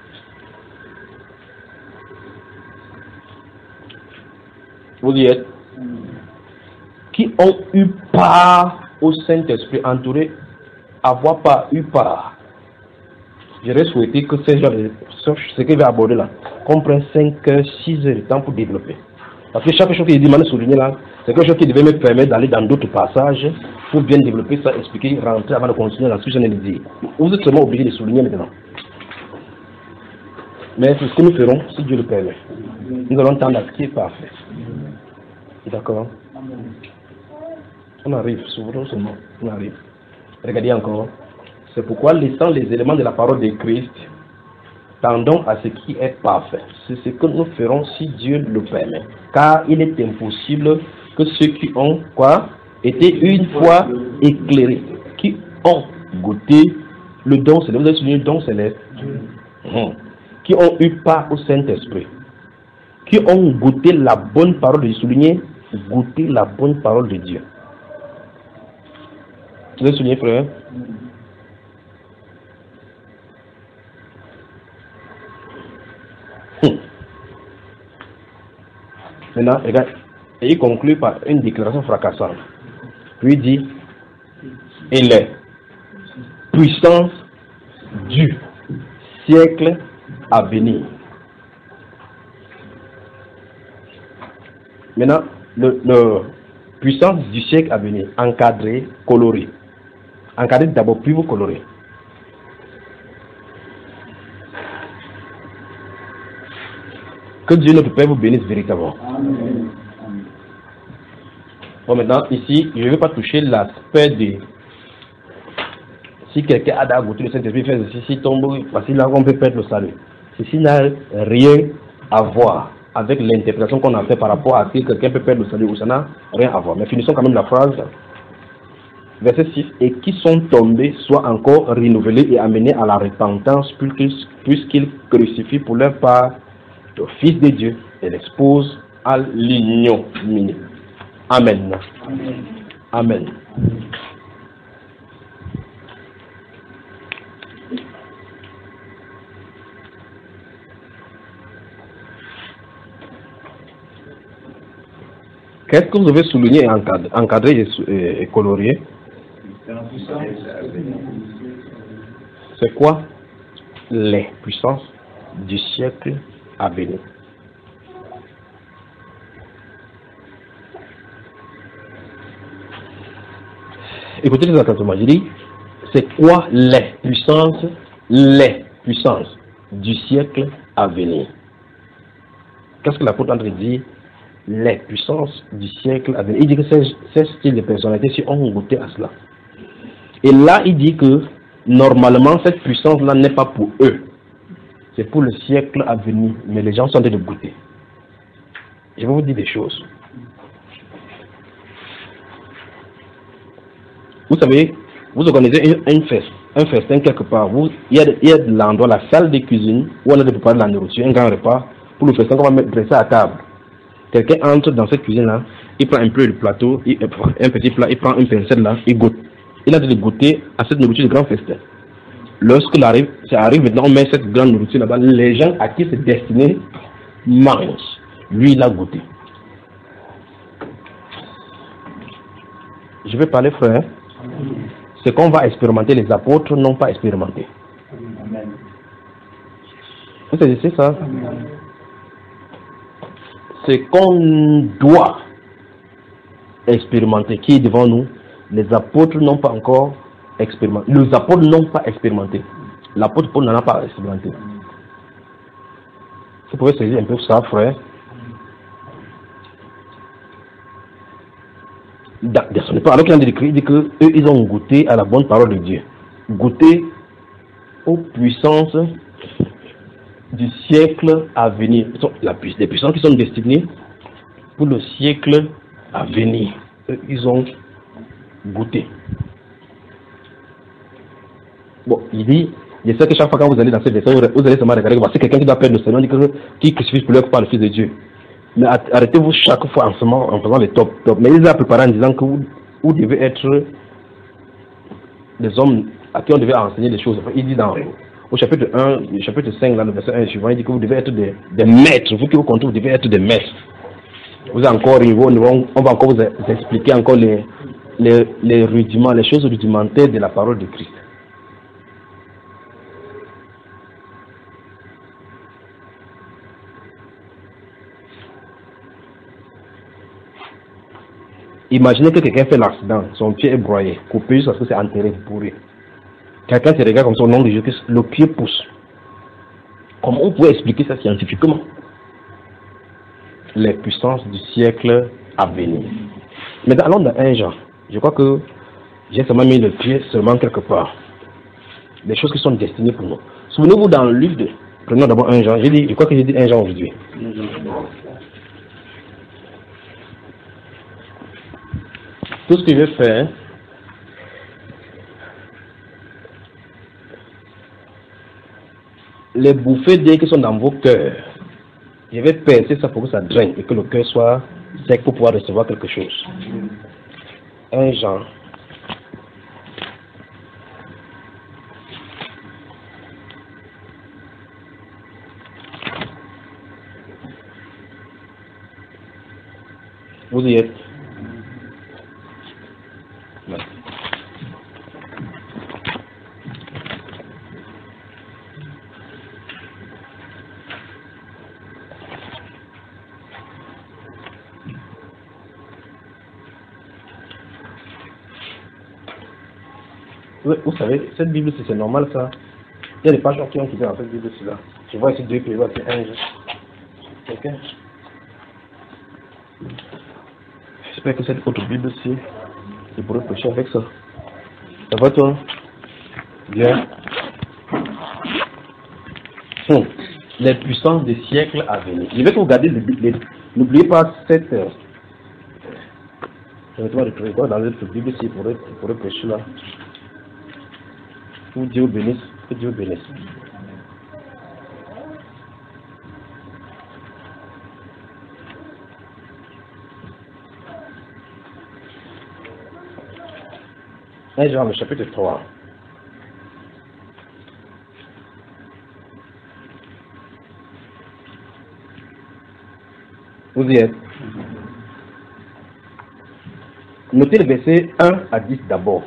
Vous y êtes? Qui ont eu part au Saint-Esprit, entouré, avoir pas eu part. J'aurais souhaité que ces gens, ce que je vais aborder là, qu'on prenne cinq heures, six heures de temps pour développer. Parce que chaque chose qui est demandé de souligner là, c'est quelque chose qui devait me permettre d'aller dans d'autres passages pour bien développer ça, expliquer, rentrer avant de continuer dans ce que je viens de dire. Vous êtes seulement obligé de souligner maintenant. Mais c'est ce que nous ferons si Dieu le permet. Nous allons tendre à ce qui est parfait. D'accord? On arrive, souvent seulement, on arrive. Regardez encore. C'est pourquoi, laissant les éléments de la parole de Christ, tendons à ce qui est parfait. C'est ce que nous ferons si Dieu le permet. Car il est impossible que ceux qui ont, quoi, été une fois éclairés, qui ont goûté le don céleste, vous avez souligné le don céleste, hum, qui ont eu part au Saint-Esprit, qui ont goûté la bonne parole de Dieu, souligné, goûté la bonne parole de Dieu. Vous avez souligné, frère? Hum. Maintenant, regarde, et il conclut par une déclaration fracassante. Puis il dit, et les puissances du siècle à venir. Maintenant, le, le puissance du siècle à venir, encadré, coloré. Encadré d'abord, puis vous colorez. Que Dieu notre Père vous bénisse véritablement. Amen. Bon, maintenant, ici, je ne vais pas toucher l'aspect de si quelqu'un a d'abord le Saint-Esprit, fait ceci, si tombe, parce que là, on peut perdre le salut. Ceci n'a rien à voir avec l'interprétation qu'on a fait par rapport à ce que quelqu'un peut perdre le salut, ou ça n'a rien à voir. Mais finissons quand même la phrase. Verset six, et qui sont tombés soient encore renouvelés et amenés à la repentance, puisqu'ils crucifient pour leur part le Fils de Dieu et l'expose à l'ignominie. Amen. Amen. Amen. Qu'est-ce que vous avez souligné et encadré, encadré et, et colorié? C'est quoi les puissances du siècle à venir? écoutez les attentivement, je dis, c'est quoi les puissances, les puissances du siècle à venir? Qu'est-ce que l'apôtre entre dit? Les puissances du siècle à venir. Il dit que ces, ces styles de personnalité si ont goûté à cela. Et là, il dit que normalement, cette puissance-là n'est pas pour eux. C'est pour le siècle à venir. Mais les gens sont en train de goûter. Je vais vous dire des choses. Vous savez, vous organisez une, une fête, un festin quelque part. Vous, il y a, il y a de l'endroit, la salle de cuisine, où on a de préparer la nourriture, un grand repas, pour le festin qu'on va mettre dresser à table. Quelqu'un entre dans cette cuisine-là, il prend un peu de plateau, il, un petit plat, il prend une pincette là, il goûte. Il a de goûter à cette nourriture de grand festin. Lorsqu'il arrive, ça arrive maintenant, on met cette grande nourriture là-bas, les gens à qui c'est destiné mangent. Lui, il a goûté. Je vais parler, frère. Ce qu'on va expérimenter, les apôtres n'ont pas expérimenté. Vous savez, c'est ça. Ce qu'on doit expérimenter, qui est devant nous, les apôtres n'ont pas encore expérimenté. Les apôtres n'ont pas expérimenté. L'apôtre Paul n'en a pas expérimenté. Vous pouvez saisir un peu ça, frère. Alors qu'il a écrit, il dit qu'eux, ils ont goûté à la bonne parole de Dieu. Goûté aux puissances du siècle à venir. Les puissances qui sont destinées pour le siècle à venir. Eux, ils ont goûté. Bon, il dit, je sais que chaque fois que vous allez dans cette version, vous allez seulement regarder, c'est quelqu'un qui doit perdre le Seigneur, qui crucifie pour leur par le Fils de Dieu. Mais arrêtez-vous chaque fois en, ce moment, en faisant les top, top. Mais il les a préparés en disant que vous, vous devez être des hommes à qui on devait enseigner des choses. Il dit dans au chapitre un, le chapitre cinq, là, le verset un suivant, il dit que vous devez être des, des maîtres. Vous qui vous comptez, vous devez être des maîtres. Vous avez encore, on va encore vous expliquer encore les, les, les rudiments, les choses rudimentaires de la parole de Christ. Imaginez que quelqu'un fait l'accident, son pied est broyé, coupé juste parce que c'est enterré, pourri. Quelqu'un se regarde comme ça au nom de Jésus, le pied pousse. Comment on pourrait expliquer ça scientifiquement? Les puissances du siècle à venir. Mais allons dans un Jean. Je crois que j'ai seulement mis le pied seulement quelque part. Les choses qui sont destinées pour nous. Souvenez-vous dans le livre de... Prenons d'abord un Jean. J'ai dit, je crois que j'ai dit un Jean aujourd'hui. Tout ce que je vais faire, les bouffées d'air qui sont dans vos cœurs, je vais percer ça pour que ça draine et que le cœur soit sec pour pouvoir recevoir quelque chose. Un Jean. Vous y êtes. Vous savez, cette Bible, c'est normal ça. Il y a des pages qui ont quitté dans cette Bible-ci là. Je vois ici deux pays, c'est un. Ok. J'espère que cette autre Bible-ci, je pourrais prêcher avec ça. Ça va toi? Bien. Hum. Les puissances des siècles à venir. Je vais vous regarder, n'oubliez pas cette. Euh, je vais te retrouver dans l'autre Bible-ci pour pourrais prêcher là. Que Dieu bénisse, que Dieu bénisse. un Jean, le chapitre trois. Vous y êtes. Notez le verset un à dix d'abord.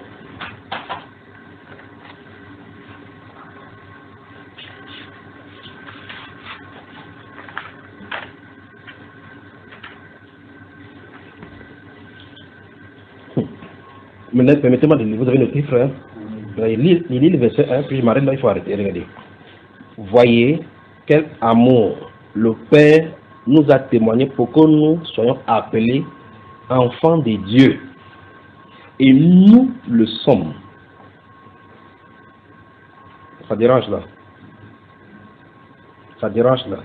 Maintenant, permettez-moi de lire. Vous avez noté, frère. Il lit, il lit le verset un, puis je m'arrête là, il faut arrêter. Regardez. Voyez quel amour le Père nous a témoigné pour que nous soyons appelés enfants de Dieu. Et nous le sommes. Ça dérange là. Ça dérange là.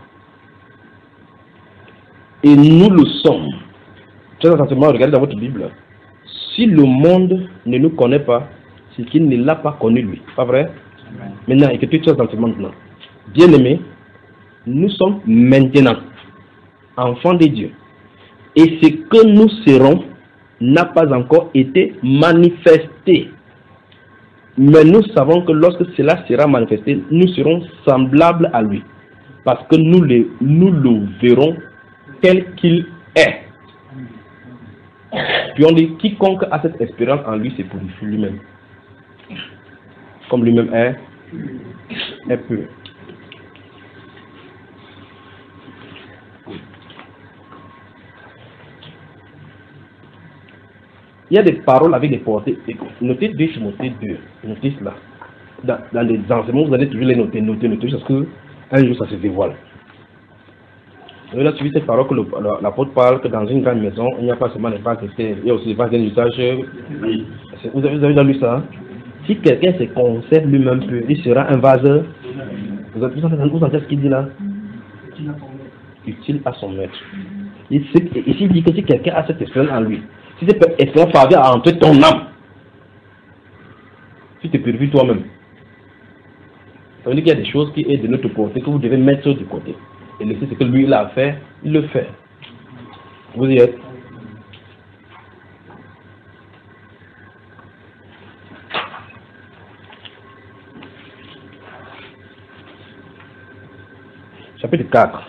Et nous le sommes. Très attentivement, regardez dans votre Bible. Si le monde ne nous connaît pas, c'est qu'il ne l'a pas connu lui. Pas vrai? Amen. Maintenant, écoutez très attentivement maintenant. Bien-aimés, nous sommes maintenant enfants de Dieu. Et ce que nous serons n'a pas encore été manifesté. Mais nous savons que lorsque cela sera manifesté, nous serons semblables à lui. Parce que nous le, nous le verrons tel qu'il est. Puis on dit, quiconque a cette espérance en lui, c'est pour lui-même. Comme lui-même est, est pur. Il y a des paroles avec des portées. Notez deux Timothée deux. Notez cela. Dans, dans les enseignements, vous allez toujours les noter, noter, noter, parce que un jour ça se dévoile. Vous avez suivi cette parole que l'apôtre parle que dans une grande maison, il n'y a pas seulement les vases externes, il y a aussi les vases d'un usage. Oui. Vous avez, vous avez déjà lu ça? Si quelqu'un se conserve lui-même peu, il sera un vase. Vous avez vous entendez ce qu'il dit là? Utile à son maître. Ici, il dit que si quelqu'un a cette espérance en lui, si cette espérance parvient à entrer ton âme, tu te purifies toi-même. Ça veut dire qu'il y a des choses qui est de notre portée que vous devez mettre du côté. Et laisser ce que lui il a fait, il le fait. Vous y êtes? Chapitre quatre.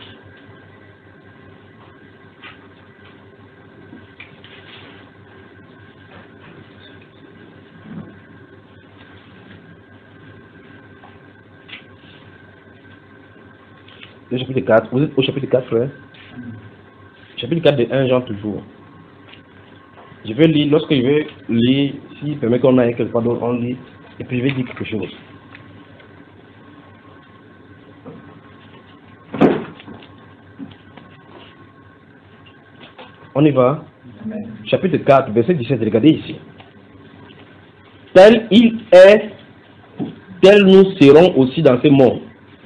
Le chapitre quatre. Vous êtes au chapitre quatre, frère? Chapitre quatre de un Jean toujours. Je vais lire, lorsque je vais lire, s'il permet qu'on aille quelque part d'autre, on lit, et puis je vais dire quelque chose. On y va? Amen. Chapitre quatre, verset dix-sept, regardez ici. Tel il est, tel nous serons aussi dans ce monde.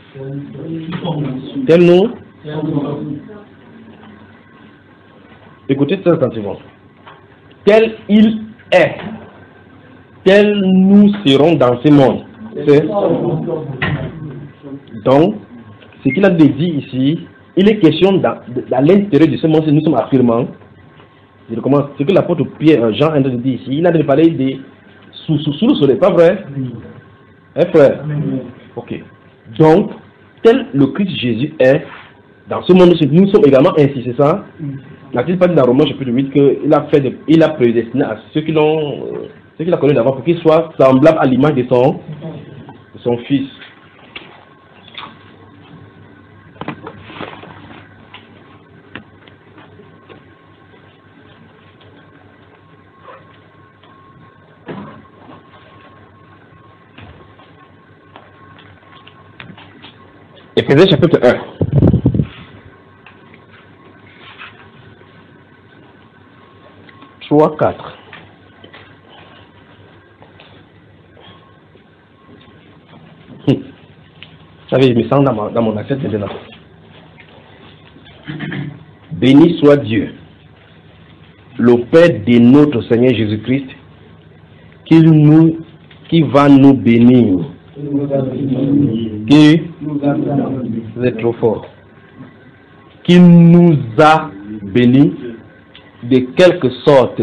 Tel nous. Écoutez très attentivement. Tel il est, tel nous serons dans ce monde. Donc, ce qu'il a dit ici, il est question dans, dans l'intérieur de ce monde, nous sommes affirmants. Je recommence. Ce que l'apôtre Pierre, Jean a dit ici, il a parlé de sous, sous, sous le soleil, pas vrai? Hein, frère? Ok. Donc, tel le Christ Jésus est, dans ce monde, nous sommes également ainsi, c'est ça? N'a-t-il pas dit dans Romains chapitre huit qu'il a fait de, il a prédestiné à ceux qui l'ont, ceux qui l'ont connu d'avant pour qu'ils soient semblables à l'image de son, de son Fils. Éphésiens chapitre un. trois, quatre. Hum. Vous savez, je me sens dans, ma, dans mon assiette maintenant. Béni soit Dieu, le Père de notre Seigneur Jésus-Christ, qui, nous, qui va nous bénir. Qui vous êtes trop fort. Qui nous a bénis de quelque sorte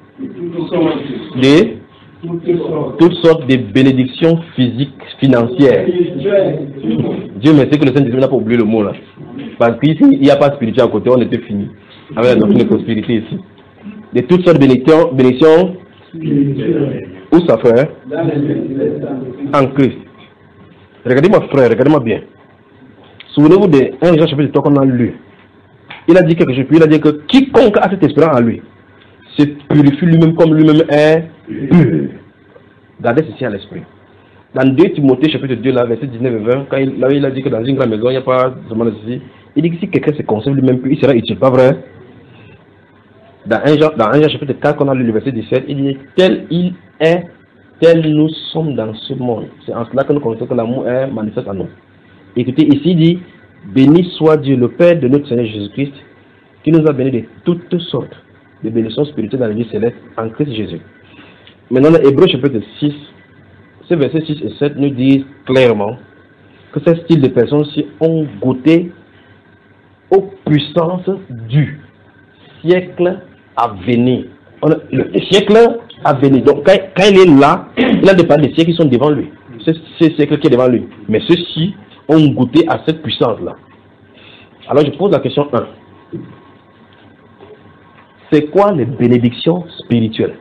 de toutes sortes de bénédictions physiques, financières. Dieu merci que le Saint-Esprit n'a pas oublié le mot là. Parce qu'ici, il n'y a pas de spirituel à côté, on était fini. Avec la doctrine de prospérité ici. De toutes sortes de bénédictions, bénédictions où ça frère? En Christ. Regardez-moi frère, regardez-moi bien. Souvenez-vous de un Jean chapitre trois qu'on a lu. Il a dit quelque chose, puis il a dit que quiconque a cette espérance en lui se purifie lui-même comme lui-même est pur. Gardez ceci à l'esprit. Dans deux Timothée chapitre deux, là, verset dix-neuf et vingt, quand il, là, il a dit que dans une grande maison, il n'y a pas seulement ceci, il dit que si quelqu'un se conserve lui-même pur, il sera utile, pas vrai? Dans un Jean, dans un Jean chapitre quatre, qu'on a lu le verset dix-sept, il dit tel il est, tel nous sommes dans ce monde. C'est en cela que nous connaissons que l'amour est manifeste en nous. Écoutez, ici il dit béni soit Dieu, le Père de notre Seigneur Jésus-Christ, qui nous a bénis de toutes sortes de bénédictions spirituelles dans la vie céleste en Christ Jésus. Maintenant, dans Hébreux chapitre six, ces versets six et sept nous disent clairement que ce style de personnes-ci ont goûté aux puissances du siècle à venir. On a, le, le siècle à venir. Donc, quand, quand il est là, il a des parts des siècles qui sont devant lui. C'est ce siècle qui est devant lui. Mais ceux-ci ont goûté à cette puissance-là. Alors, je pose la question un. C'est quoi les bénédictions spirituelles?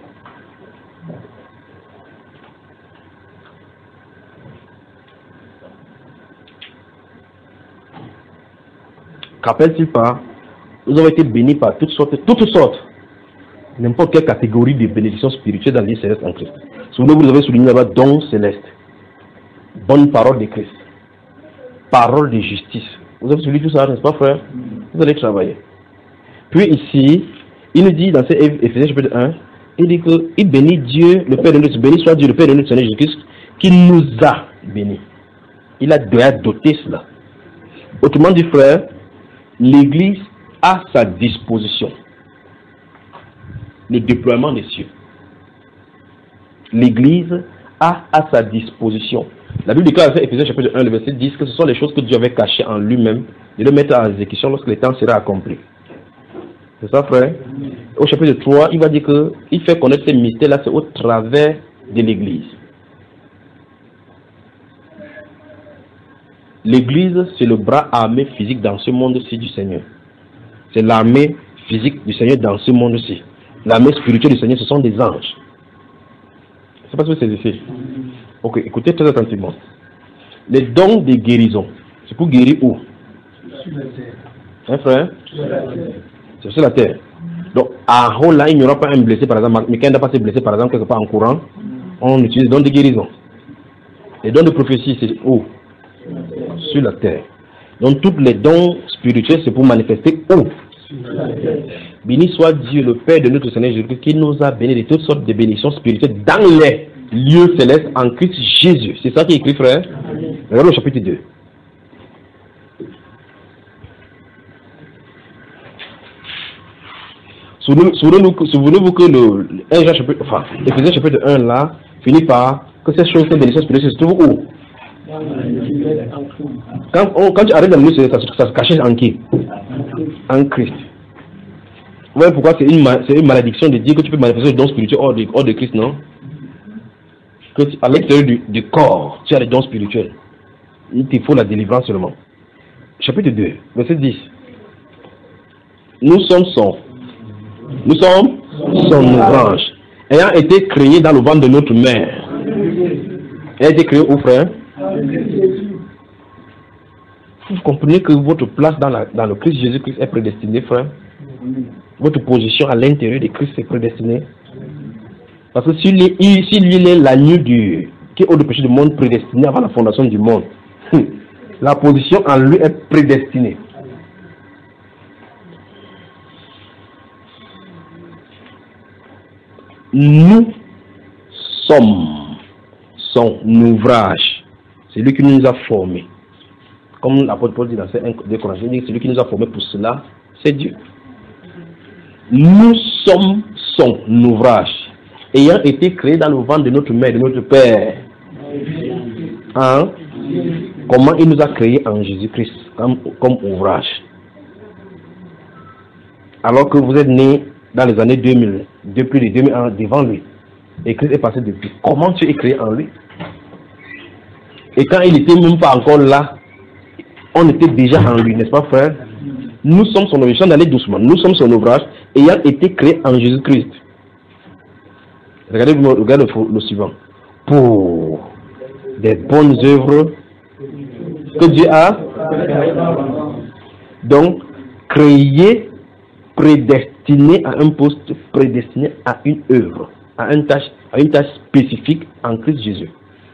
Qu'appelle-t-il pas? Nous avons été bénis par toutes sortes, toutes sortes, n'importe quelle catégorie de bénédictions spirituelles dans la vie céleste en Christ. Souvenez-vous, vous avez souligné là-bas don céleste, bonne parole de Christ, parole de justice. Vous avez souligné tout ça, n'est-ce pas, frère? Vous allez travailler. Puis ici, il nous dit dans ces Éphésiens chapitre un, il dit que il bénit Dieu, le Père de notre, béni soit Dieu, le Père de notre Seigneur Jésus-Christ, qui nous a bénis. Il a déjà doté cela. Autrement dit, frère, l'Église a sa disposition le déploiement des cieux. L'Église a à sa disposition. La Bible déclare dans Éphésiens chapitre un, le verset dix, que ce sont les choses que Dieu avait cachées en lui-même, de les mettre en exécution lorsque le temps sera accompli. C'est ça, frère? Au chapitre trois, il va dire qu'il fait connaître ces mystères-là, c'est au travers de l'Église. L'Église, c'est le bras armé physique dans ce monde-ci du Seigneur. C'est l'armée physique du Seigneur dans ce monde-ci. L'armée spirituelle du Seigneur, ce sont des anges. Je ne sais pas si c'est ici. Ok, écoutez très attentivement. Les dons de guérison, c'est pour guérir où? Sur la terre. Hein, frère? Sur la terre. C'est sur la terre. Donc, à haut là, il n'y aura pas un blessé, par exemple. Mais quand il n'a pas été blessé, par exemple, quelque part en courant, on utilise les dons de guérison. Les dons de prophétie, c'est où? Sur la terre. Donc, tous les dons spirituels, c'est pour manifester où? Béni soit Dieu, le Père de notre Seigneur Jésus, qui nous a bénis de toutes sortes de bénédictions spirituelles dans les lieux célestes en Christ Jésus. C'est ça qui est écrit, frère. Regardez le chapitre deux. Souvenez-vous souvenez que le un Jean chapitre, enfin, Éphésiens chapitre un là, finit par que ces choses, ces bénédictions spirituelles se trouvent où? Quand, on, quand tu arrives dans le lieu céleste, ça, ça se cachait en qui? En Christ. Vous voyez pourquoi c'est une, une malédiction de dire que tu peux manifester le don spirituel hors de, hors de Christ, non? Que tu, à l'extérieur du, du corps, tu as les dons spirituels. Il te faut la délivrance seulement. Chapitre deux, verset dix. Nous sommes son. Nous sommes son ouvrage, ayant été créés dans le ventre de notre mère. Elle a été créée où, frère? Vous comprenez que votre place dans, la, dans le Christ Jésus-Christ est prédestinée, frère? Votre position à l'intérieur de Christ est prédestinée. Parce que s'il est, si lui il est l'agneau du qui est au péché du monde prédestiné avant la fondation du monde, la position en lui est prédestinée. Nous sommes son ouvrage. C'est lui qui nous a formés. Comme l'apôtre Paul dit dans deux Corinthiens, c'est lui qui nous a formés pour cela, c'est Dieu. Nous sommes son ouvrage, ayant été créés dans le ventre de notre mère, de notre père. Hein? Comment il nous a créés en Jésus-Christ comme, comme ouvrage. Alors que vous êtes nés dans les années deux mille, depuis les deux mille un devant lui. Et Christ est passé depuis. Comment tu es créé en lui? Et quand il n'était même pas encore là, on était déjà en lui, n'est-ce pas, frère? Nous sommes son ouvrage, d'aller doucement. Nous sommes son ouvrage, ayant été créé en Jésus-Christ. Regardez, regardez le, le suivant. Pour des bonnes œuvres que Dieu a. Donc, créé, prédestiné à un poste, prédestiné à une œuvre, à une tâche a une tâche spécifique en Christ Jésus.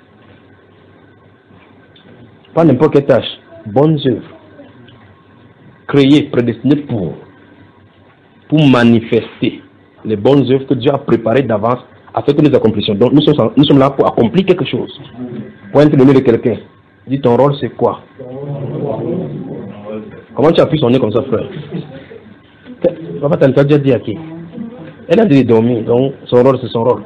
Pas n'importe quelle tâche. Bonnes œuvres. Créées, prédestinées pour, pour manifester les bonnes œuvres que Dieu a préparées d'avance afin que nous accomplissions. Donc nous sommes, nous sommes là pour accomplir quelque chose. Pour intervenir de quelqu'un. Dis ton rôle c'est quoi? Comment tu as pu sonner comme ça, frère? Papa t'as déjà dit à qui? Elle a dit dormir, donc son rôle c'est son rôle.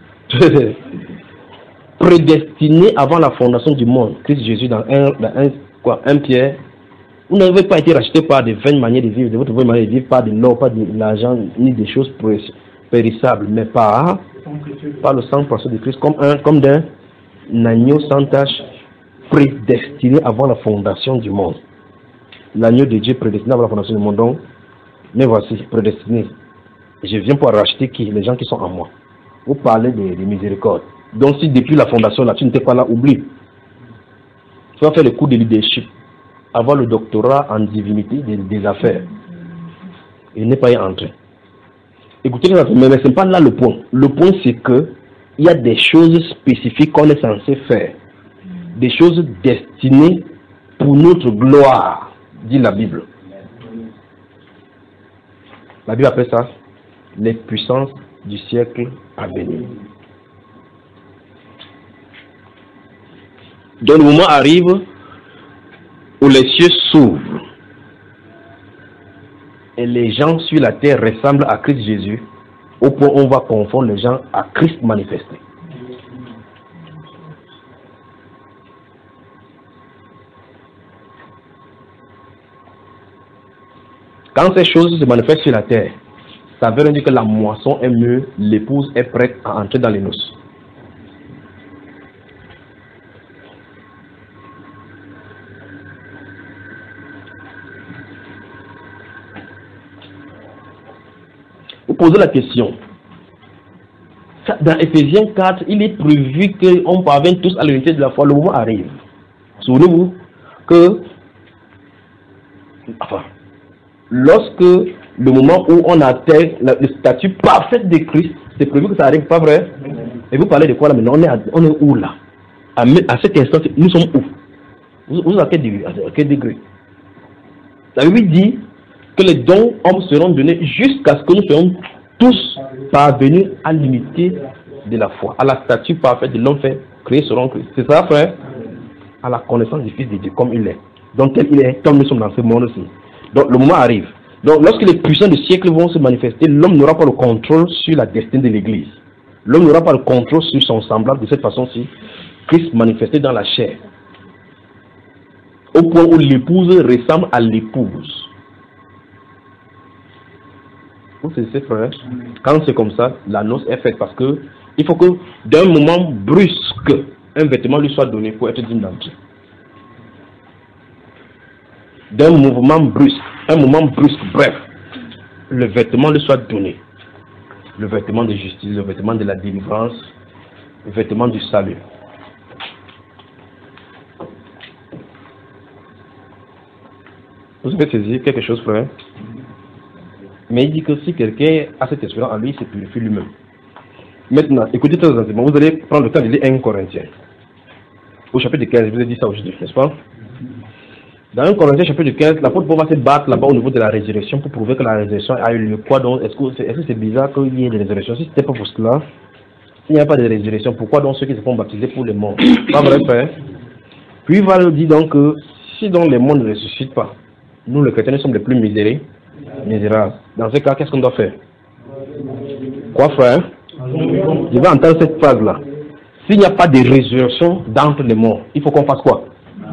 Prédestiné avant la fondation du monde, Christ Jésus dans un, dans un, quoi, un Pierre, vous n'avez pas été racheté par des vaines manières de vivre, de votre vraie manière de vivre, pas de l'or, pas de l'argent, ni des choses périssables, mais par, par le sang précieux de Christ, comme un, comme d'un agneau sans tache, prédestiné avant la fondation du monde. L'agneau de Dieu prédestiné avant la fondation du monde. Donc, mais voici, prédestiné. Je viens pour racheter qui? Les gens qui sont en moi. Vous parlez de, de miséricorde. Donc si depuis la fondation là, tu n'étais pas là, oublie. Tu vas faire le cours de leadership, avoir le doctorat en divinité des, des affaires. Il n'est pas y entré. Écoutez, mais ce n'est pas là le point. Le point c'est que il y a des choses spécifiques qu'on est censé faire. Des choses destinées pour notre gloire, dit la Bible. La Bible appelle ça les puissances du siècle à venir. Donc le moment arrive où les cieux s'ouvrent et les gens sur la terre ressemblent à Christ Jésus, au point où on va confondre les gens à Christ manifesté. Quand ces choses se manifestent sur la terre, ça veut dire que la moisson est mûre, l'épouse est prête à entrer dans les noces. Vous posez la question. Dans Éphésiens quatre, il est prévu qu'on parvienne tous à l'unité de la foi. Le moment arrive. Souvenez-vous que, enfin, lorsque le moment où on atteint le statut parfait de Christ, c'est prévu que ça arrive, pas vrai? Et vous parlez de quoi là maintenant? On est, à, on est où là? À, à cet instant, nous sommes où? Vous, vous à quel degré? À quel degré? La Bible dit que les dons hommes seront donnés jusqu'à ce que nous soyons tous parvenus à l'unité de la foi, à la statue parfaite de l'homme fait, créé selon Christ. C'est ça, frère? À la connaissance du Fils de Dieu, comme il est. Donc, tel il est, comme nous sommes dans ce monde aussi. Donc, le moment arrive. Donc, lorsque les puissants du siècle vont se manifester, l'homme n'aura pas le contrôle sur la destinée de l'Église. L'homme n'aura pas le contrôle sur son semblable de cette façon-ci. Christ manifesté dans la chair. Au point où l'épouse ressemble à l'épouse. Vous savez, frère, quand c'est comme ça, la noce est faite parce que il faut que d'un moment brusque, un vêtement lui soit donné pour être digne d'entrer. D'un mouvement brusque, un moment brusque, bref, le vêtement lui soit donné. Le vêtement de justice, le vêtement de la délivrance, le vêtement du salut. Vous avez saisi quelque chose, frère? Mais il dit que si quelqu'un a cette expérience en lui, il se purifie lui-même. Maintenant, écoutez très attentivement, vous allez prendre le temps de lire un Corinthien. Au chapitre quinze, je vous ai dit ça aujourd'hui, n'est-ce pas? Dans un Corinthien chapitre quinze, l'apôtre Paul va se battre là-bas au niveau de la résurrection pour prouver que la résurrection a eu lieu. Quoi donc? Est-ce que c'est -ce c'est bizarre qu'il y ait des résurrections? Si ce n'était pas pour cela, s'il n'y a pas de résurrection, pourquoi donc ceux qui se font baptiser pour les morts? Pas vrai, frère? Puis il va nous dire donc que si donc les morts ne ressuscitent pas, nous les chrétiens nous sommes les plus misérés. Misérable. Dans ce cas, qu'est-ce qu'on doit faire? Quoi, frère? Je vais entendre cette phrase-là. S'il n'y a pas de résurrection d'entre les morts, il faut qu'on fasse quoi?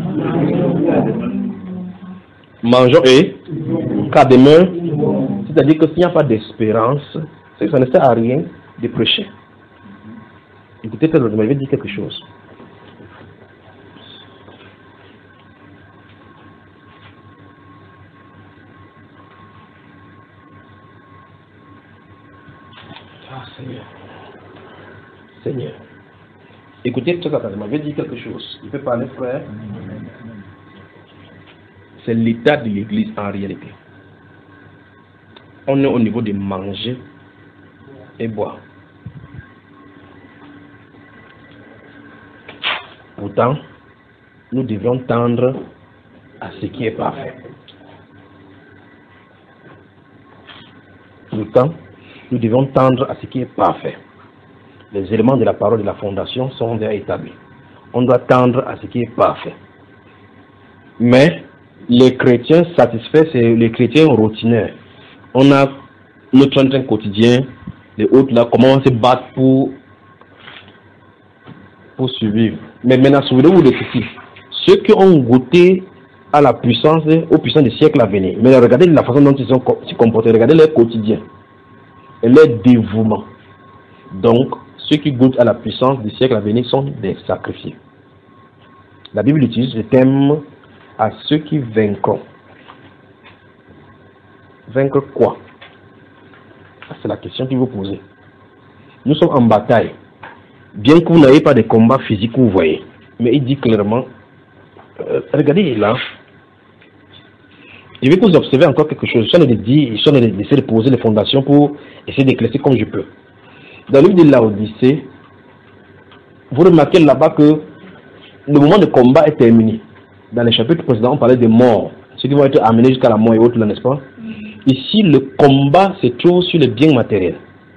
Mangeons et cas de main. C'est-à-dire que s'il n'y a pas d'espérance, ça ne sert à rien de prêcher. Écoutez, peut-être que je vais dire quelque chose. Ah, Seigneur. Seigneur. Écoutez, tout ça, je m'avais dit quelque chose. Il peut parler, frère. C'est l'état de l'église en réalité. On est au niveau de manger et boire. Pourtant, nous devions tendre à ce qui est parfait. Pourtant, nous devons tendre à ce qui est parfait. Les éléments de la parole de la fondation sont déjà établis. On doit tendre à ce qui est parfait. Mais les chrétiens satisfaits, c'est les chrétiens routinaires. On a notre train quotidien, les autres là, comment on se bat pour, pour survivre. Mais maintenant, souvenez-vous de ceci. Ceux qui ont goûté à la puissance, aux puissances des siècles à venir, mais regardez la façon dont ils sont se comportés, regardez leur quotidien et leur dévouement. Donc, ceux qui goûtent à la puissance des siècles à venir sont des sacrifiés. La Bible utilise le terme à ceux qui vaincront. Vaincre quoi? C'est la question qu'il vous posez. Nous sommes en bataille. Bien que vous n'ayez pas de combat physique, vous voyez. Mais il dit clairement, euh, regardez là, je vais vous observer encore quelque chose. Je suis en train de dire, je suis en train d'essayer de poser les fondations pour essayer d'éclaircir comme je peux. Dans le livre de Laodicée, vous remarquez là-bas que le moment de combat est terminé. Dans les chapitres précédents, on parlait des morts, ceux qui vont être amenés jusqu'à la mort et autres, n'est-ce pas? Ici, le combat se trouve sur les biens matériels,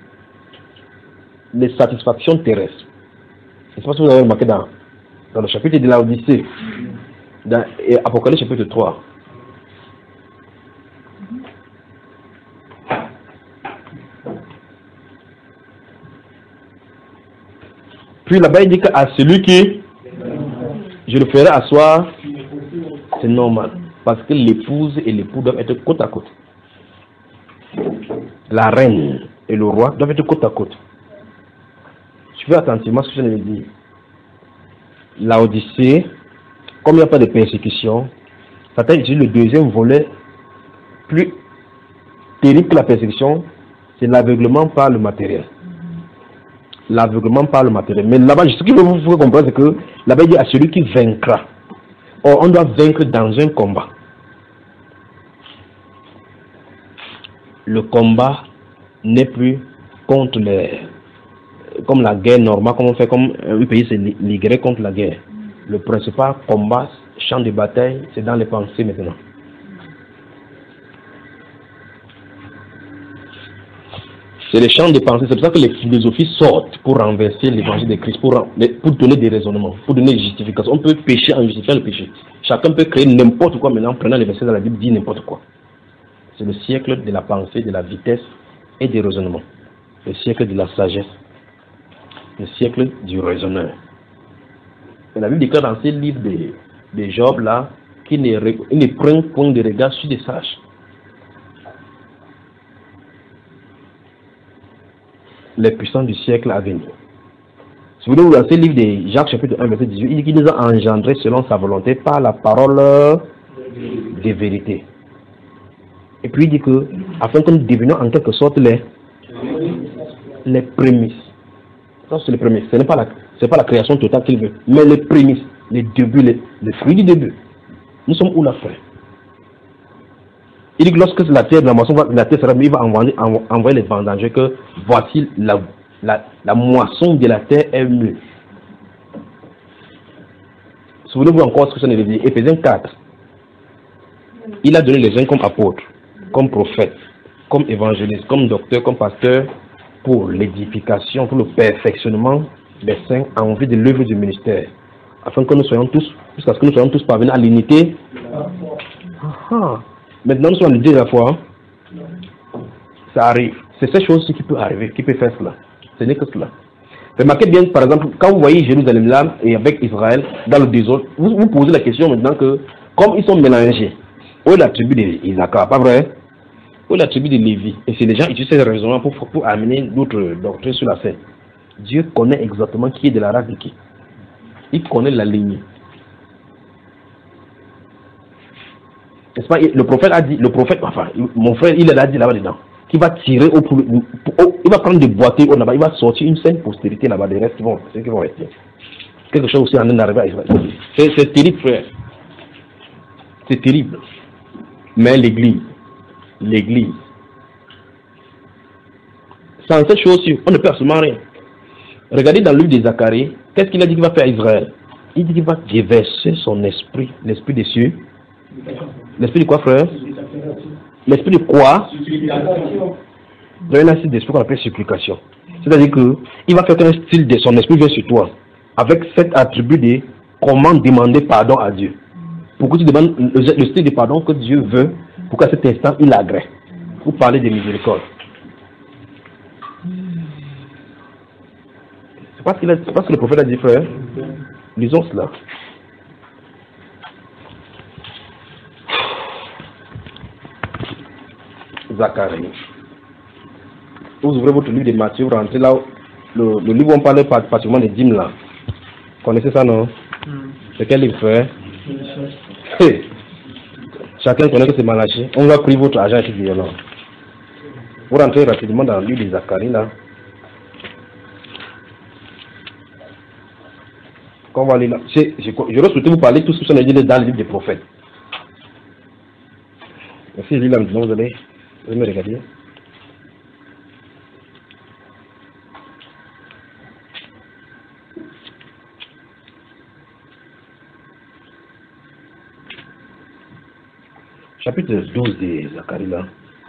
les satisfactions terrestres. Je ne sais pas si vous avez remarqué dans, dans le chapitre de Laodicée, dans Apocalypse chapitre trois. Puis là-bas, il dit qu'à celui qui je le ferai asseoir, c'est normal. Parce que l'épouse et l'époux doivent être côte à côte. La reine et le roi doivent être côte à côte. Suivez attentivement ce que je viens de dire. L'Odyssée, comme il n'y a pas de persécution, Satan utilise le deuxième volet plus terrible que la persécution, c'est l'aveuglement par le matériel. L'aveuglement par le matériel. Mais là-bas, ce qu'il faut vous comprendre, c'est que là-bas, il dit à celui qui vaincra. Or, on doit vaincre dans un combat. Le combat n'est plus contre les... comme la guerre normale, comme on fait, comme un pays se liguerait contre la guerre. Le principal combat, champ de bataille, c'est dans les pensées maintenant. C'est les champs de pensée. C'est pour ça que les philosophies sortent pour renverser l'évangile de Christ, pour, pour donner des raisonnements, pour donner des justifications. On peut pécher en justifiant le péché. Chacun peut créer n'importe quoi maintenant en prenant les versets dans la Bible, dit n'importe quoi. C'est le siècle de la pensée, de la vitesse et du raisonnement. Le siècle de la sagesse. Le siècle du raisonneur. Et la Bible déclare dans ces livres de, de Job là, qu'il ne, ne prend point de regard sur des sages. Les puissants du siècle à venir. Si vous voulez, dans ce livre de Jacques chapitre un verset dix-huit, il dit qu'il nous a engendrés selon sa volonté par la parole de vérité. Et puis il dit que, afin que nous devenions en quelque sorte les, les prémices. Ça c'est les prémices. Ce n'est pas la, c'est pas la création totale qu'il veut, mais les prémices, les débuts, les, les fruits du début. Nous sommes où la fin? Il dit que lorsque la terre, la moisson, la terre sera mise, il va envoyer, envoyer les vendangeurs que voici la, la, la moisson de la terre est mûre. Souvenez-vous encore ce que ça nous dit. Éphésiens quatre. Il a donné les uns comme apôtres, comme prophètes, comme évangélistes, comme docteurs, comme pasteurs, pour l'édification, pour le perfectionnement des saints en vue de l'œuvre du ministère, afin que nous soyons tous, jusqu'à ce que nous soyons tous parvenus à l'unité. Ah. Maintenant, nous sommes l'idée de la foi. Ça arrive. C'est ces choses qui peuvent arriver, qui peut faire cela. Ce n'est que cela. Remarquez bien, par exemple, quand vous voyez Jérusalem là, et avec Israël, dans le désordre, vous vous posez la question maintenant que, comme ils sont mélangés, où est la tribu d'Isaac, pas vrai? Où est la tribu de Lévi? Et c'est les gens qui utilisent ces raisonnements pour, pour amener d'autres doctrines sur la scène. Dieu connaît exactement qui est de la race de qui. Il connaît la lignée. N'est-ce pas? Le prophète a dit, le prophète, enfin, mon frère, il a dit là-bas dedans, qu'il va tirer au, au, il va prendre des boîtiers au là-bas, il va sortir une saine postérité là-bas, des restes qui vont, qui vont rester. Quelque chose aussi en train d'arriver à Israël. C'est terrible, frère. C'est terrible. Mais l'église, l'église, sans cette chose, on ne peut absolument rien. Regardez dans le livre de Zacharie, qu'est-ce qu'il a dit qu'il va faire à Israël? Il dit qu'il va déverser son esprit, l'esprit des cieux. L'esprit de quoi, frère? L'esprit de quoi? Dans un style d'esprit qu'on appelle supplication. C'est-à-dire qu'il va faire un style de son esprit vient sur toi, avec cet attribut de comment demander pardon à Dieu. Pour que tu demandes le, le style de pardon que Dieu veut, pour qu'à cet instant il agrée. Pour parler de miséricorde. C'est pas ce, a, pas ce que le prophète a dit, frère. Lisons cela. Zacharie. Vous ouvrez votre livre de Matthieu, vous rentrez là, le, le livre où on parle pratiquement des dîmes là. Vous connaissez ça, non? Mm. C'est quel livre, frère? Hey. Chacun connaît que c'est Malachie. On va prier votre argent et tout violent. Vous rentrez rapidement dans le livre de Zacharie là. Quand on va aller là, je, je, j'aurais souhaité vous parler de tout ce que sont dit dans le livre des prophètes. Merci, je lis là maintenant, vous allez, vous allez me regarder. Chapitre douze de Zacharie là.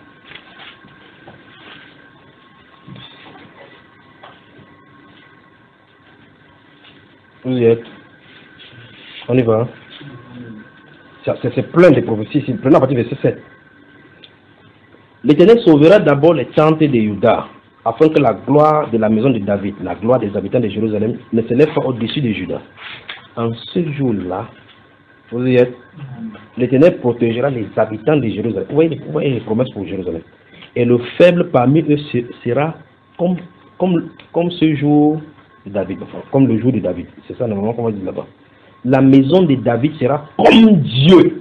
Vous y êtes. On y va. C'est plein de prophéties ici. Prenons à partir du verset sept. L'Éternel sauvera d'abord les tentes de Juda, afin que la gloire de la maison de David, la gloire des habitants de Jérusalem, ne s'élève pas au-dessus de Juda. En ce jour-là, vous y êtes. L'Éternel protégera les habitants de Jérusalem. Vous voyez, vous voyez les promesses pour Jérusalem. Et le faible parmi eux sera comme, comme, comme ce jour de David, enfin, comme le jour de David. C'est ça normalement qu'on va dire là-bas. La maison de David sera comme Dieu.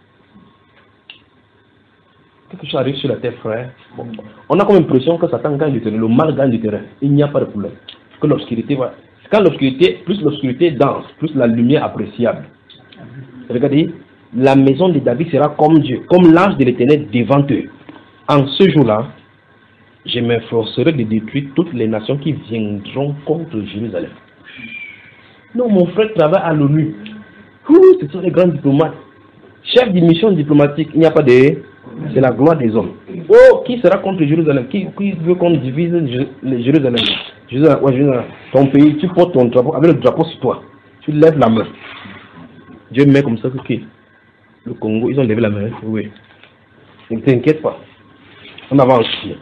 Quelque chose arrive sur la terre, frère. Bon, on a comme l'impression que Satan gagne du terrain, le mal gagne du terrain. Il n'y a pas de problème. Que l'obscurité va. Quand l'obscurité, plus l'obscurité dense, plus la lumière appréciable. Regardez, la maison de David sera comme Dieu, comme l'ange de l'Éternel devant eux. En ce jour-là, je m'efforcerai de détruire toutes les nations qui viendront contre Jérusalem. Non, mon frère travaille à l'ONU. Ce sont les grands diplomates. Chef de mission diplomatique, il n'y a pas de... C'est la gloire des hommes. Oh, qui sera contre Jérusalem? Qui, qui veut qu'on divise Jérusalem? Jérusalem, ouais, Jérusalem? Ton pays, tu portes ton drapeau, avec le drapeau sur toi. Tu lèves la main. Dieu met comme ça que qui? Le Congo, ils ont levé la main. Oui. Ne t'inquiète pas. On avance ici.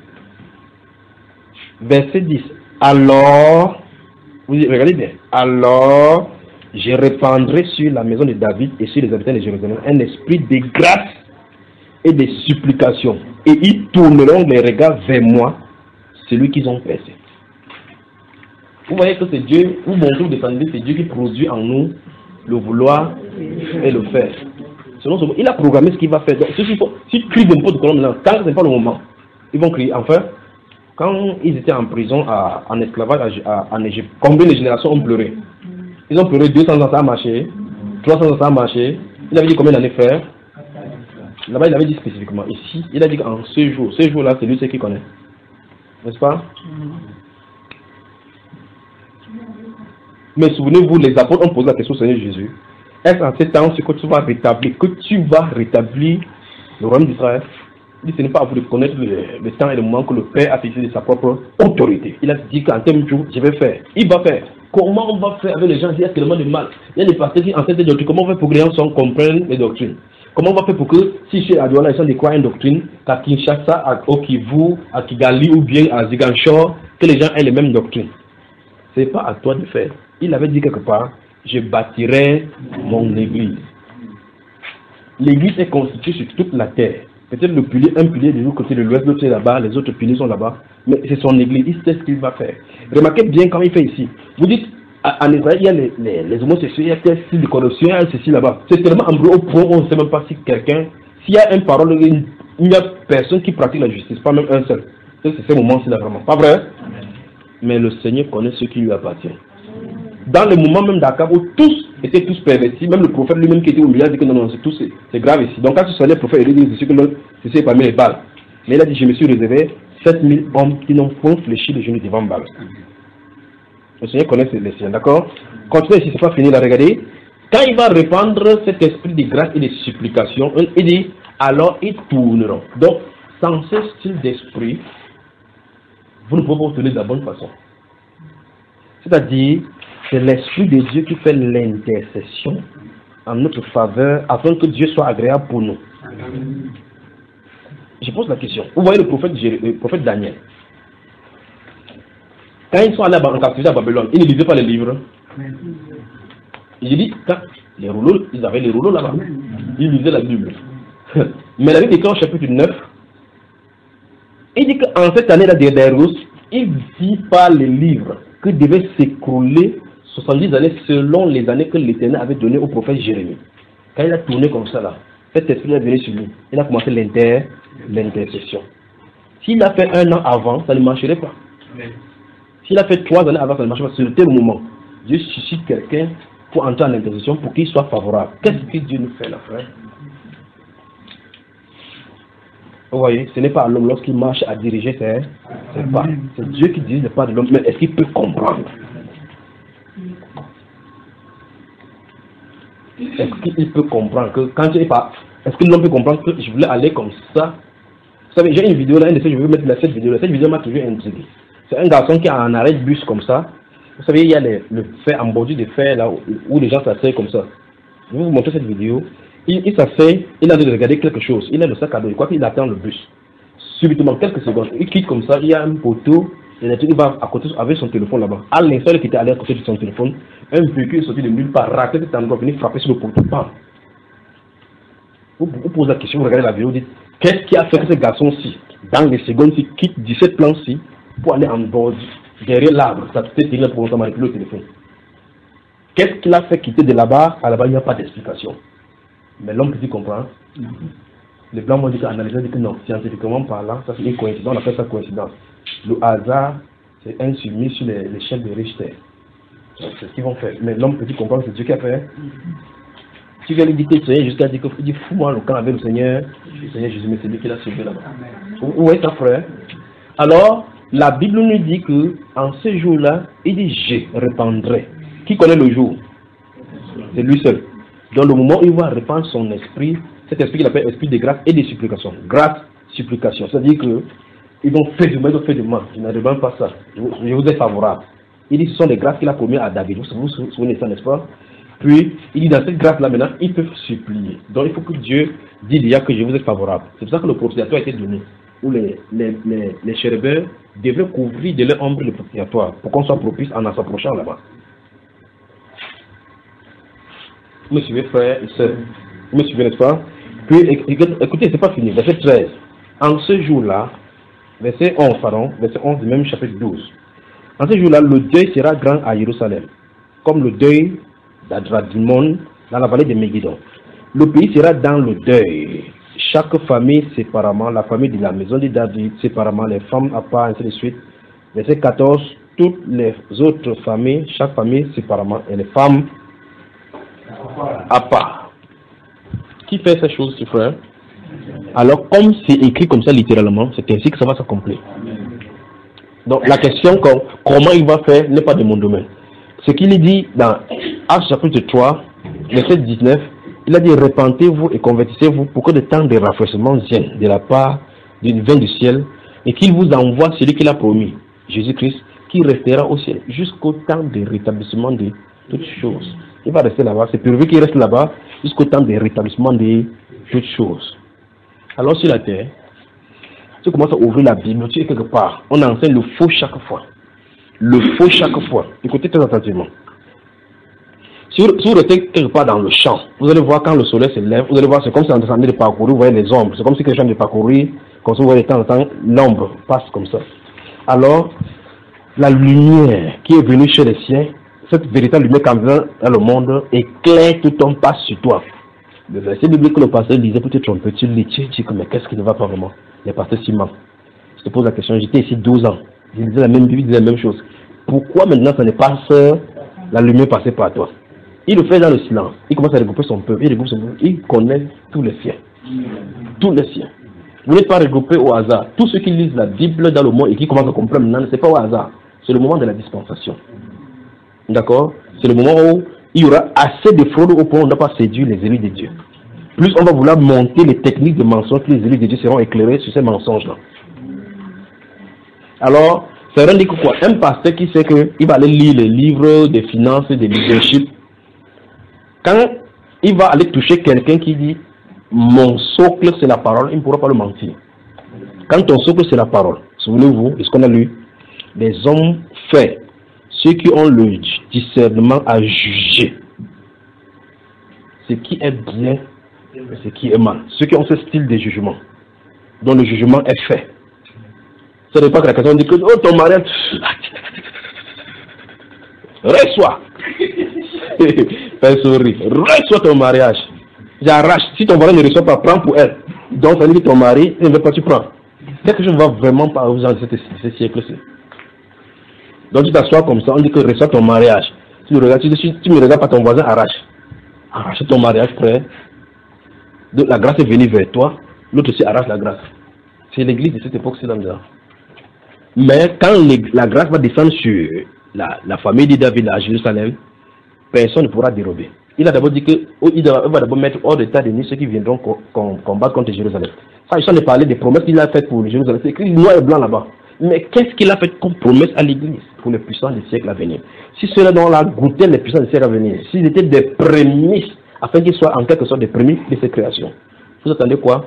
Verset dix. Alors, vous regardez bien. Alors, je répandrai sur la maison de David et sur les habitants de Jérusalem un esprit de grâce et de supplication. Et ils tourneront les regards vers moi, celui qu'ils ont percé. Vous voyez que c'est Dieu, vous montrez, vous défendez, c'est Dieu qui produit en nous le vouloir et le faire. Selon ce, il a programmé ce qu'il va faire. Donc, si tu cries de n'importe quoi, tant que ce n'est pas le moment, ils vont crier. Enfin, quand ils étaient en prison, à, en esclavage à, à, en Égypte, combien de générations ont pleuré? Ils ont pleuré deux cents ans, ça a marché. trois cents ans, ça a marché. Il avait dit combien d'années faire? Là-bas, il avait dit spécifiquement. Ici, il a dit qu'en ce jour, ce jour-là, c'est lui ce qui connaît. N'est-ce pas? Mais souvenez-vous, les apôtres ont posé la question au Seigneur Jésus. Est-ce en ce temps ce que tu vas rétablir, que tu vas rétablir le royaume d'Israël? Il dit, ce n'est pas à vous de connaître le, le temps et le moment que le Père a fixé de sa propre autorité. Il a dit qu'en tel jour, je vais faire. Il va faire. Comment on va faire avec les gens? Il y a tellement de mal. Il y a des pasteurs qui enseignent des doctrines. Comment on va faire pour que les gens comprennent les doctrines? Comment on va faire pour que, si chez Adouala, les gens croient une doctrine, qu'à Kinshasa, à Okivu, à Kigali ou bien à Ziganchor, que les gens aient les mêmes doctrines? Ce n'est pas à toi de faire. Il avait dit quelque part, je bâtirai mon église. L'église est constituée sur toute la terre. Peut-être le pilier, un pilier de l'autre côté de l'ouest, l'autre est là-bas, les autres piliers sont là-bas. Mais c'est son église, il sait ce qu'il va faire. Remarquez bien quand il fait ici. Vous dites, en Israël, il y a les, les, les homosexuels, il y a tel style de corruption, il y a ceci là-bas. C'est tellement embrouillé au point où on ne sait même pas si quelqu'un, s'il y a une parole, il n'y a personne qui pratique la justice, pas même un seul. C'est ce moment-ci là vraiment. Pas vrai? Mais le Seigneur connaît ce qui lui appartient. Dans le moment même d'Akab où tous étaient tous pervertis, même le prophète lui-même qui était au milieu a dit que non, non, c'est tout, c'est grave ici. Donc quand tu sonnais le prophète, il dit que l'autre, c'est parmi les balles. Mais il a dit, je me suis réservé sept mille hommes qui n'ont point fléchi les genoux devant Baal. Le Seigneur connaît les siens, d'accord? Continuez ici, c'est pas fini, là, regardez. Quand il va répandre cet esprit de grâce et de supplication, il dit, alors ils tourneront. Donc, sans ce style d'esprit, vous ne pouvez pas obtenir de la bonne façon. C'est-à-dire, c'est l'Esprit de Dieu qui fait l'intercession en notre faveur afin que Dieu soit agréable pour nous. Je pose la question. Vous voyez le prophète, le prophète Daniel. Quand ils sont allés en captivité à Babylone, ils ne lisaient pas les livres. Il dit, quand les rouleaux, ils avaient les rouleaux là-bas. Ils lisaient la Bible. Mais la Bible dit qu'en chapitre neuf, il dit qu'en cette année-là de Darius, il ne vit pas les livres que devaient s'écrouler soixante-dix années selon les années que l'Éternel avait données au prophète Jérémie. Quand il a tourné comme ça là, cet esprit est venu sur lui. Il a commencé l'inter, l'intercession. S'il a fait un an avant, ça ne marcherait pas. S'il a fait trois années avant, ça ne marcherait pas. Sur tel moment, Dieu suscite quelqu'un pour entrer en intercession pour qu'il soit favorable. Qu'est-ce que Dieu nous fait là, frère? Vous voyez, ce n'est pas à l'homme lorsqu'il marche à diriger, c'est pas. C'est Dieu qui dirige le pas de l'homme. Mais est-ce qu'il peut comprendre? Est-ce qu'il peut comprendre que quand il pas, est-ce que l'homme peut comprendre que je voulais aller comme ça? Vous savez, j'ai une vidéo là, je veux mettre cette vidéo là. Cette vidéo m'a toujours intrigué. C'est un garçon qui a un arrêt de bus comme ça. Vous savez, il y a les, le fer en bordure de fer là où, où les gens s'asseyent comme ça. Je vais vous montrer cette vidéo. Il, il s'asseye, il a de regarder quelque chose. Il a le sac à dos, il croit qu'il attend le bus. Subitement, quelques secondes, il quitte comme ça, il y a un poteau, il va à côté avec son téléphone là-bas. À l'instant qu'il était allé à côté de son téléphone, un véhicule est sorti de nulle part, raclé cet endroit, venir frapper sur le poteau. Bam. Vous vous posez la question, vous regardez la vidéo, vous dites, qu'est-ce qui a fait que ce garçon-ci, dans les secondes-ci, quitte dix-sept plans-ci, pour aller en bord, derrière l'arbre, ça peut être pour manipuler le téléphone. Qu'est-ce qu'il a fait quitter de là-bas? À là-bas, il n'y a pas d'explication. Mais l'homme petit comprend. Les blancs m'ont dit qu'analyser, dit que non, scientifiquement parlant, ça c'est une coïncidence, on appelle ça coïncidence. Le hasard, c'est un suivi sur l'échelle de Richter. C'est ce qu'ils vont faire. Mais l'homme petit comprend, c'est Dieu qui a fait. Tu viens lui dire que le Seigneur, jusqu'à dire qu'il dit, fous-moi le camp avec le Seigneur, le Seigneur Jésus, mais c'est lui qui l'a sauvé là-bas. Vous voyez ça, frère? Alors, la Bible nous dit que en ce jour-là, il dit, je répandrai. Qui connaît le jour? C'est lui seul. Dans le moment où il va répandre son esprit, cet esprit qu'il appelle esprit de grâce et de supplication. Grâce, supplication. C'est-à-dire que ils vont faire du mal, ils vont faire du mal. Je ne répand pas ça. Je vous, je vous ai favorable. Il dit ce sont les grâces qu'il a promis à David. Vous vous souvenez de ça, n'est-ce pas? Puis, il dit dans cette grâce-là maintenant, ils peuvent supplier. Donc il faut que Dieu dise déjà que je vous ai favorable. C'est pour ça que le propitiatoire a été donné. Où les, les, les, les chérubins devraient couvrir de leur ombre le propitiatoire pour qu'on soit propice en en s'approchant là-bas. Vous me suivez, frère et sœur? Vous me suivez, n'est-ce pas? Puis, écoutez, c'est pas fini. Verset treize. En ce jour-là, verset onze, pardon, verset onze du même chapitre douze. En ce jour-là, le deuil sera grand à Jérusalem, comme le deuil d'Adradimon dans la vallée de Megiddo. Le pays sera dans le deuil. Chaque famille séparément, la famille de la maison de David séparément, les femmes à part, ainsi de suite. Verset quatorze. Toutes les autres familles, chaque famille séparément, et les femmes à part. Qui fait ces choses, ce frère? Alors, comme c'est écrit comme ça littéralement, c'est ainsi que ça va s'accomplir. Donc, la question, comment il va faire, n'est pas de mon domaine. Ce qu'il dit dans Actes chapitre trois, verset dix-neuf, il a dit, repentez-vous et convertissez-vous pour que le temps de rafraîchissement vienne de la part du vin du ciel et qu'il vous envoie celui qu'il a promis, Jésus-Christ, qui restera au ciel jusqu'au temps de rétablissement de toutes choses. Il va rester là-bas, c'est prévu qu'il reste là-bas jusqu'au temps de rétablissement de toutes choses. Alors sur la terre, tu commences à ouvrir la Bible, tu es quelque part, on enseigne le faux chaque fois. Le faux chaque fois. Écoutez très attentivement. Si vous, si vous restez quelque part dans le champ, vous allez voir quand le soleil se lève, vous allez voir, c'est comme si on descendait de parcourir, vous voyez les ombres, c'est comme si quelqu'un de parcourir, comme si vous voyez de temps en temps, l'ombre passe comme ça. Alors, la lumière qui est venue chez les siens, cette véritable lumière qui vient dans le monde, éclaire tout ton pas sur toi. Le verset biblique que le pasteur lisait pour te tromper, tu lis, tu dis, mais qu'est-ce qui ne va pas vraiment? Les pasteurs s'y mentent. Je te pose la question, j'étais ici douze ans, je disais la même Bible, je disais la même chose. Pourquoi maintenant ça ne passe, la lumière passée par toi? Il le fait dans le silence. Il commence à regrouper son peuple. Il regroupe son peuple. Il connaît tous les siens. Tous les siens. Vous n'êtes pas regroupés au hasard. Tous ceux qui lisent la Bible dans le monde et qui commencent à comprendre maintenant, ce n'est pas au hasard. C'est le moment de la dispensation. D'accord? C'est le moment où il y aura assez de fraude au point où on ne doit pas séduire les élus de Dieu. Plus on va vouloir monter les techniques de mensonge, plus les élus de Dieu seront éclairés sur ces mensonges-là. Alors, ça veut dire quoi? Un pasteur qui sait qu'il va aller lire les livres de finances et de leadership, quand il va aller toucher quelqu'un qui dit mon socle c'est la parole, il ne pourra pas le mentir. Quand ton socle c'est la parole, souvenez-vous de ce qu'on a lu, les hommes faits, ceux qui ont le discernement à juger ce qui est bien et ce qui est mal, ceux qui ont ce style de jugement, dont le jugement est fait. Ça n'est pas que la question dit que oh, ton mariage, reçois, fais sourire, reçois ton mariage, j'arrache. Si ton mari ne reçoit pas, prends pour elle. Donc ça veut dire que ton mari ne veut pas, tu prends. Quelque chose ne va vraiment pas aux gens de ce siècle-ci. Donc tu t'assois comme ça, on dit que reçois ton mariage. Tu ne regardes, tu, tu, tu me regardes pas, ton voisin arrache. Arrache ton mariage, frère. Donc la grâce est venue vers toi, l'autre aussi arrache la grâce. C'est l'église de cette époque-ci là-dedans. Mais quand les, la grâce va descendre sur la, la famille de David à Jérusalem, personne ne pourra dérober. Il a d'abord dit qu'il oh, va d'abord mettre hors d'état de nuit ceux qui viendront co com combattre contre Jérusalem. Ça, il s'en est parlé des promesses qu'il a faites pour Jérusalem. C'est écrit noir et blanc là-bas. Mais qu'est-ce qu'il a fait comme promesse à l'église pour les puissants des siècles à venir? Si ceux-là dont on a goûté les puissants des siècles à venir, s'ils étaient des prémices, afin qu'ils soient en quelque sorte des prémices de ces créations, vous attendez quoi?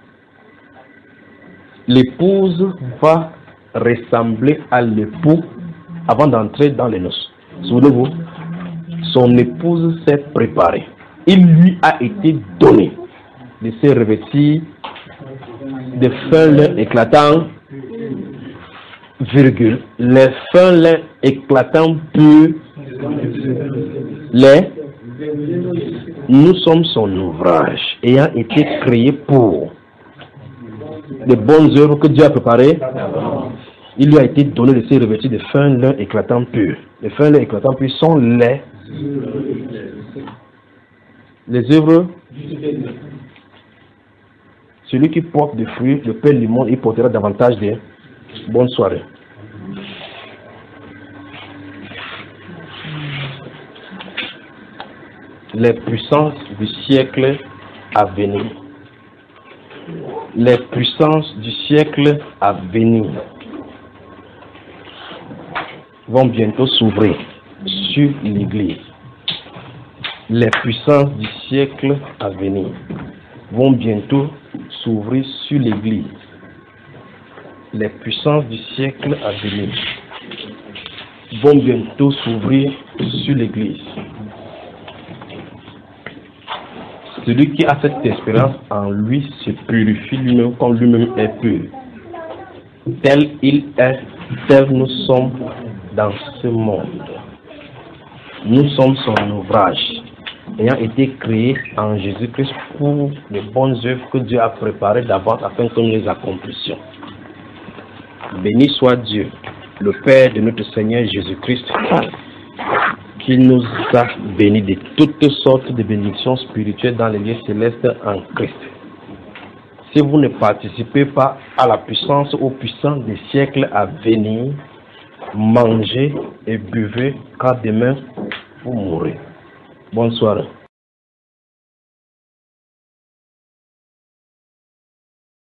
L'épouse va ressembler à l'époux avant d'entrer dans les noces. Souvenez-vous, son épouse s'est préparée. Il lui a été donné de se revêtir de fins lin éclatants, virgule, les fins lin éclatants purs, les, nous sommes son ouvrage, ayant été créé pour les bonnes œuvres que Dieu a préparées. Il lui a été donné de se revêtir de fins lin éclatants purs. Les fins lin éclatants purs sont les les œuvres. Celui qui porte des fruits, le Père du monde, il portera davantage de bonnes soirées. Les puissances du siècle à venir. Les puissances du siècle à venir vont bientôt s'ouvrir sur l'Église. Les puissances du siècle à venir vont bientôt s'ouvrir sur l'Église. Les puissances du siècle à venir vont bientôt s'ouvrir sur l'Église. Celui qui a cette espérance en lui se purifie lui-même comme lui-même est pur. Tel il est, tel nous sommes dans ce monde. Nous sommes son ouvrage, ayant été créés en Jésus-Christ pour les bonnes œuvres que Dieu a préparées d'avance afin que nous les accomplissions. Béni soit Dieu, le Père de notre Seigneur Jésus-Christ, qui nous a bénis de toutes sortes de bénédictions spirituelles dans les lieux célestes en Christ. Si vous ne participez pas à la puissance aux puissants des siècles à venir, mangez et buvez, car demain vous mourrez. Bonne soirée.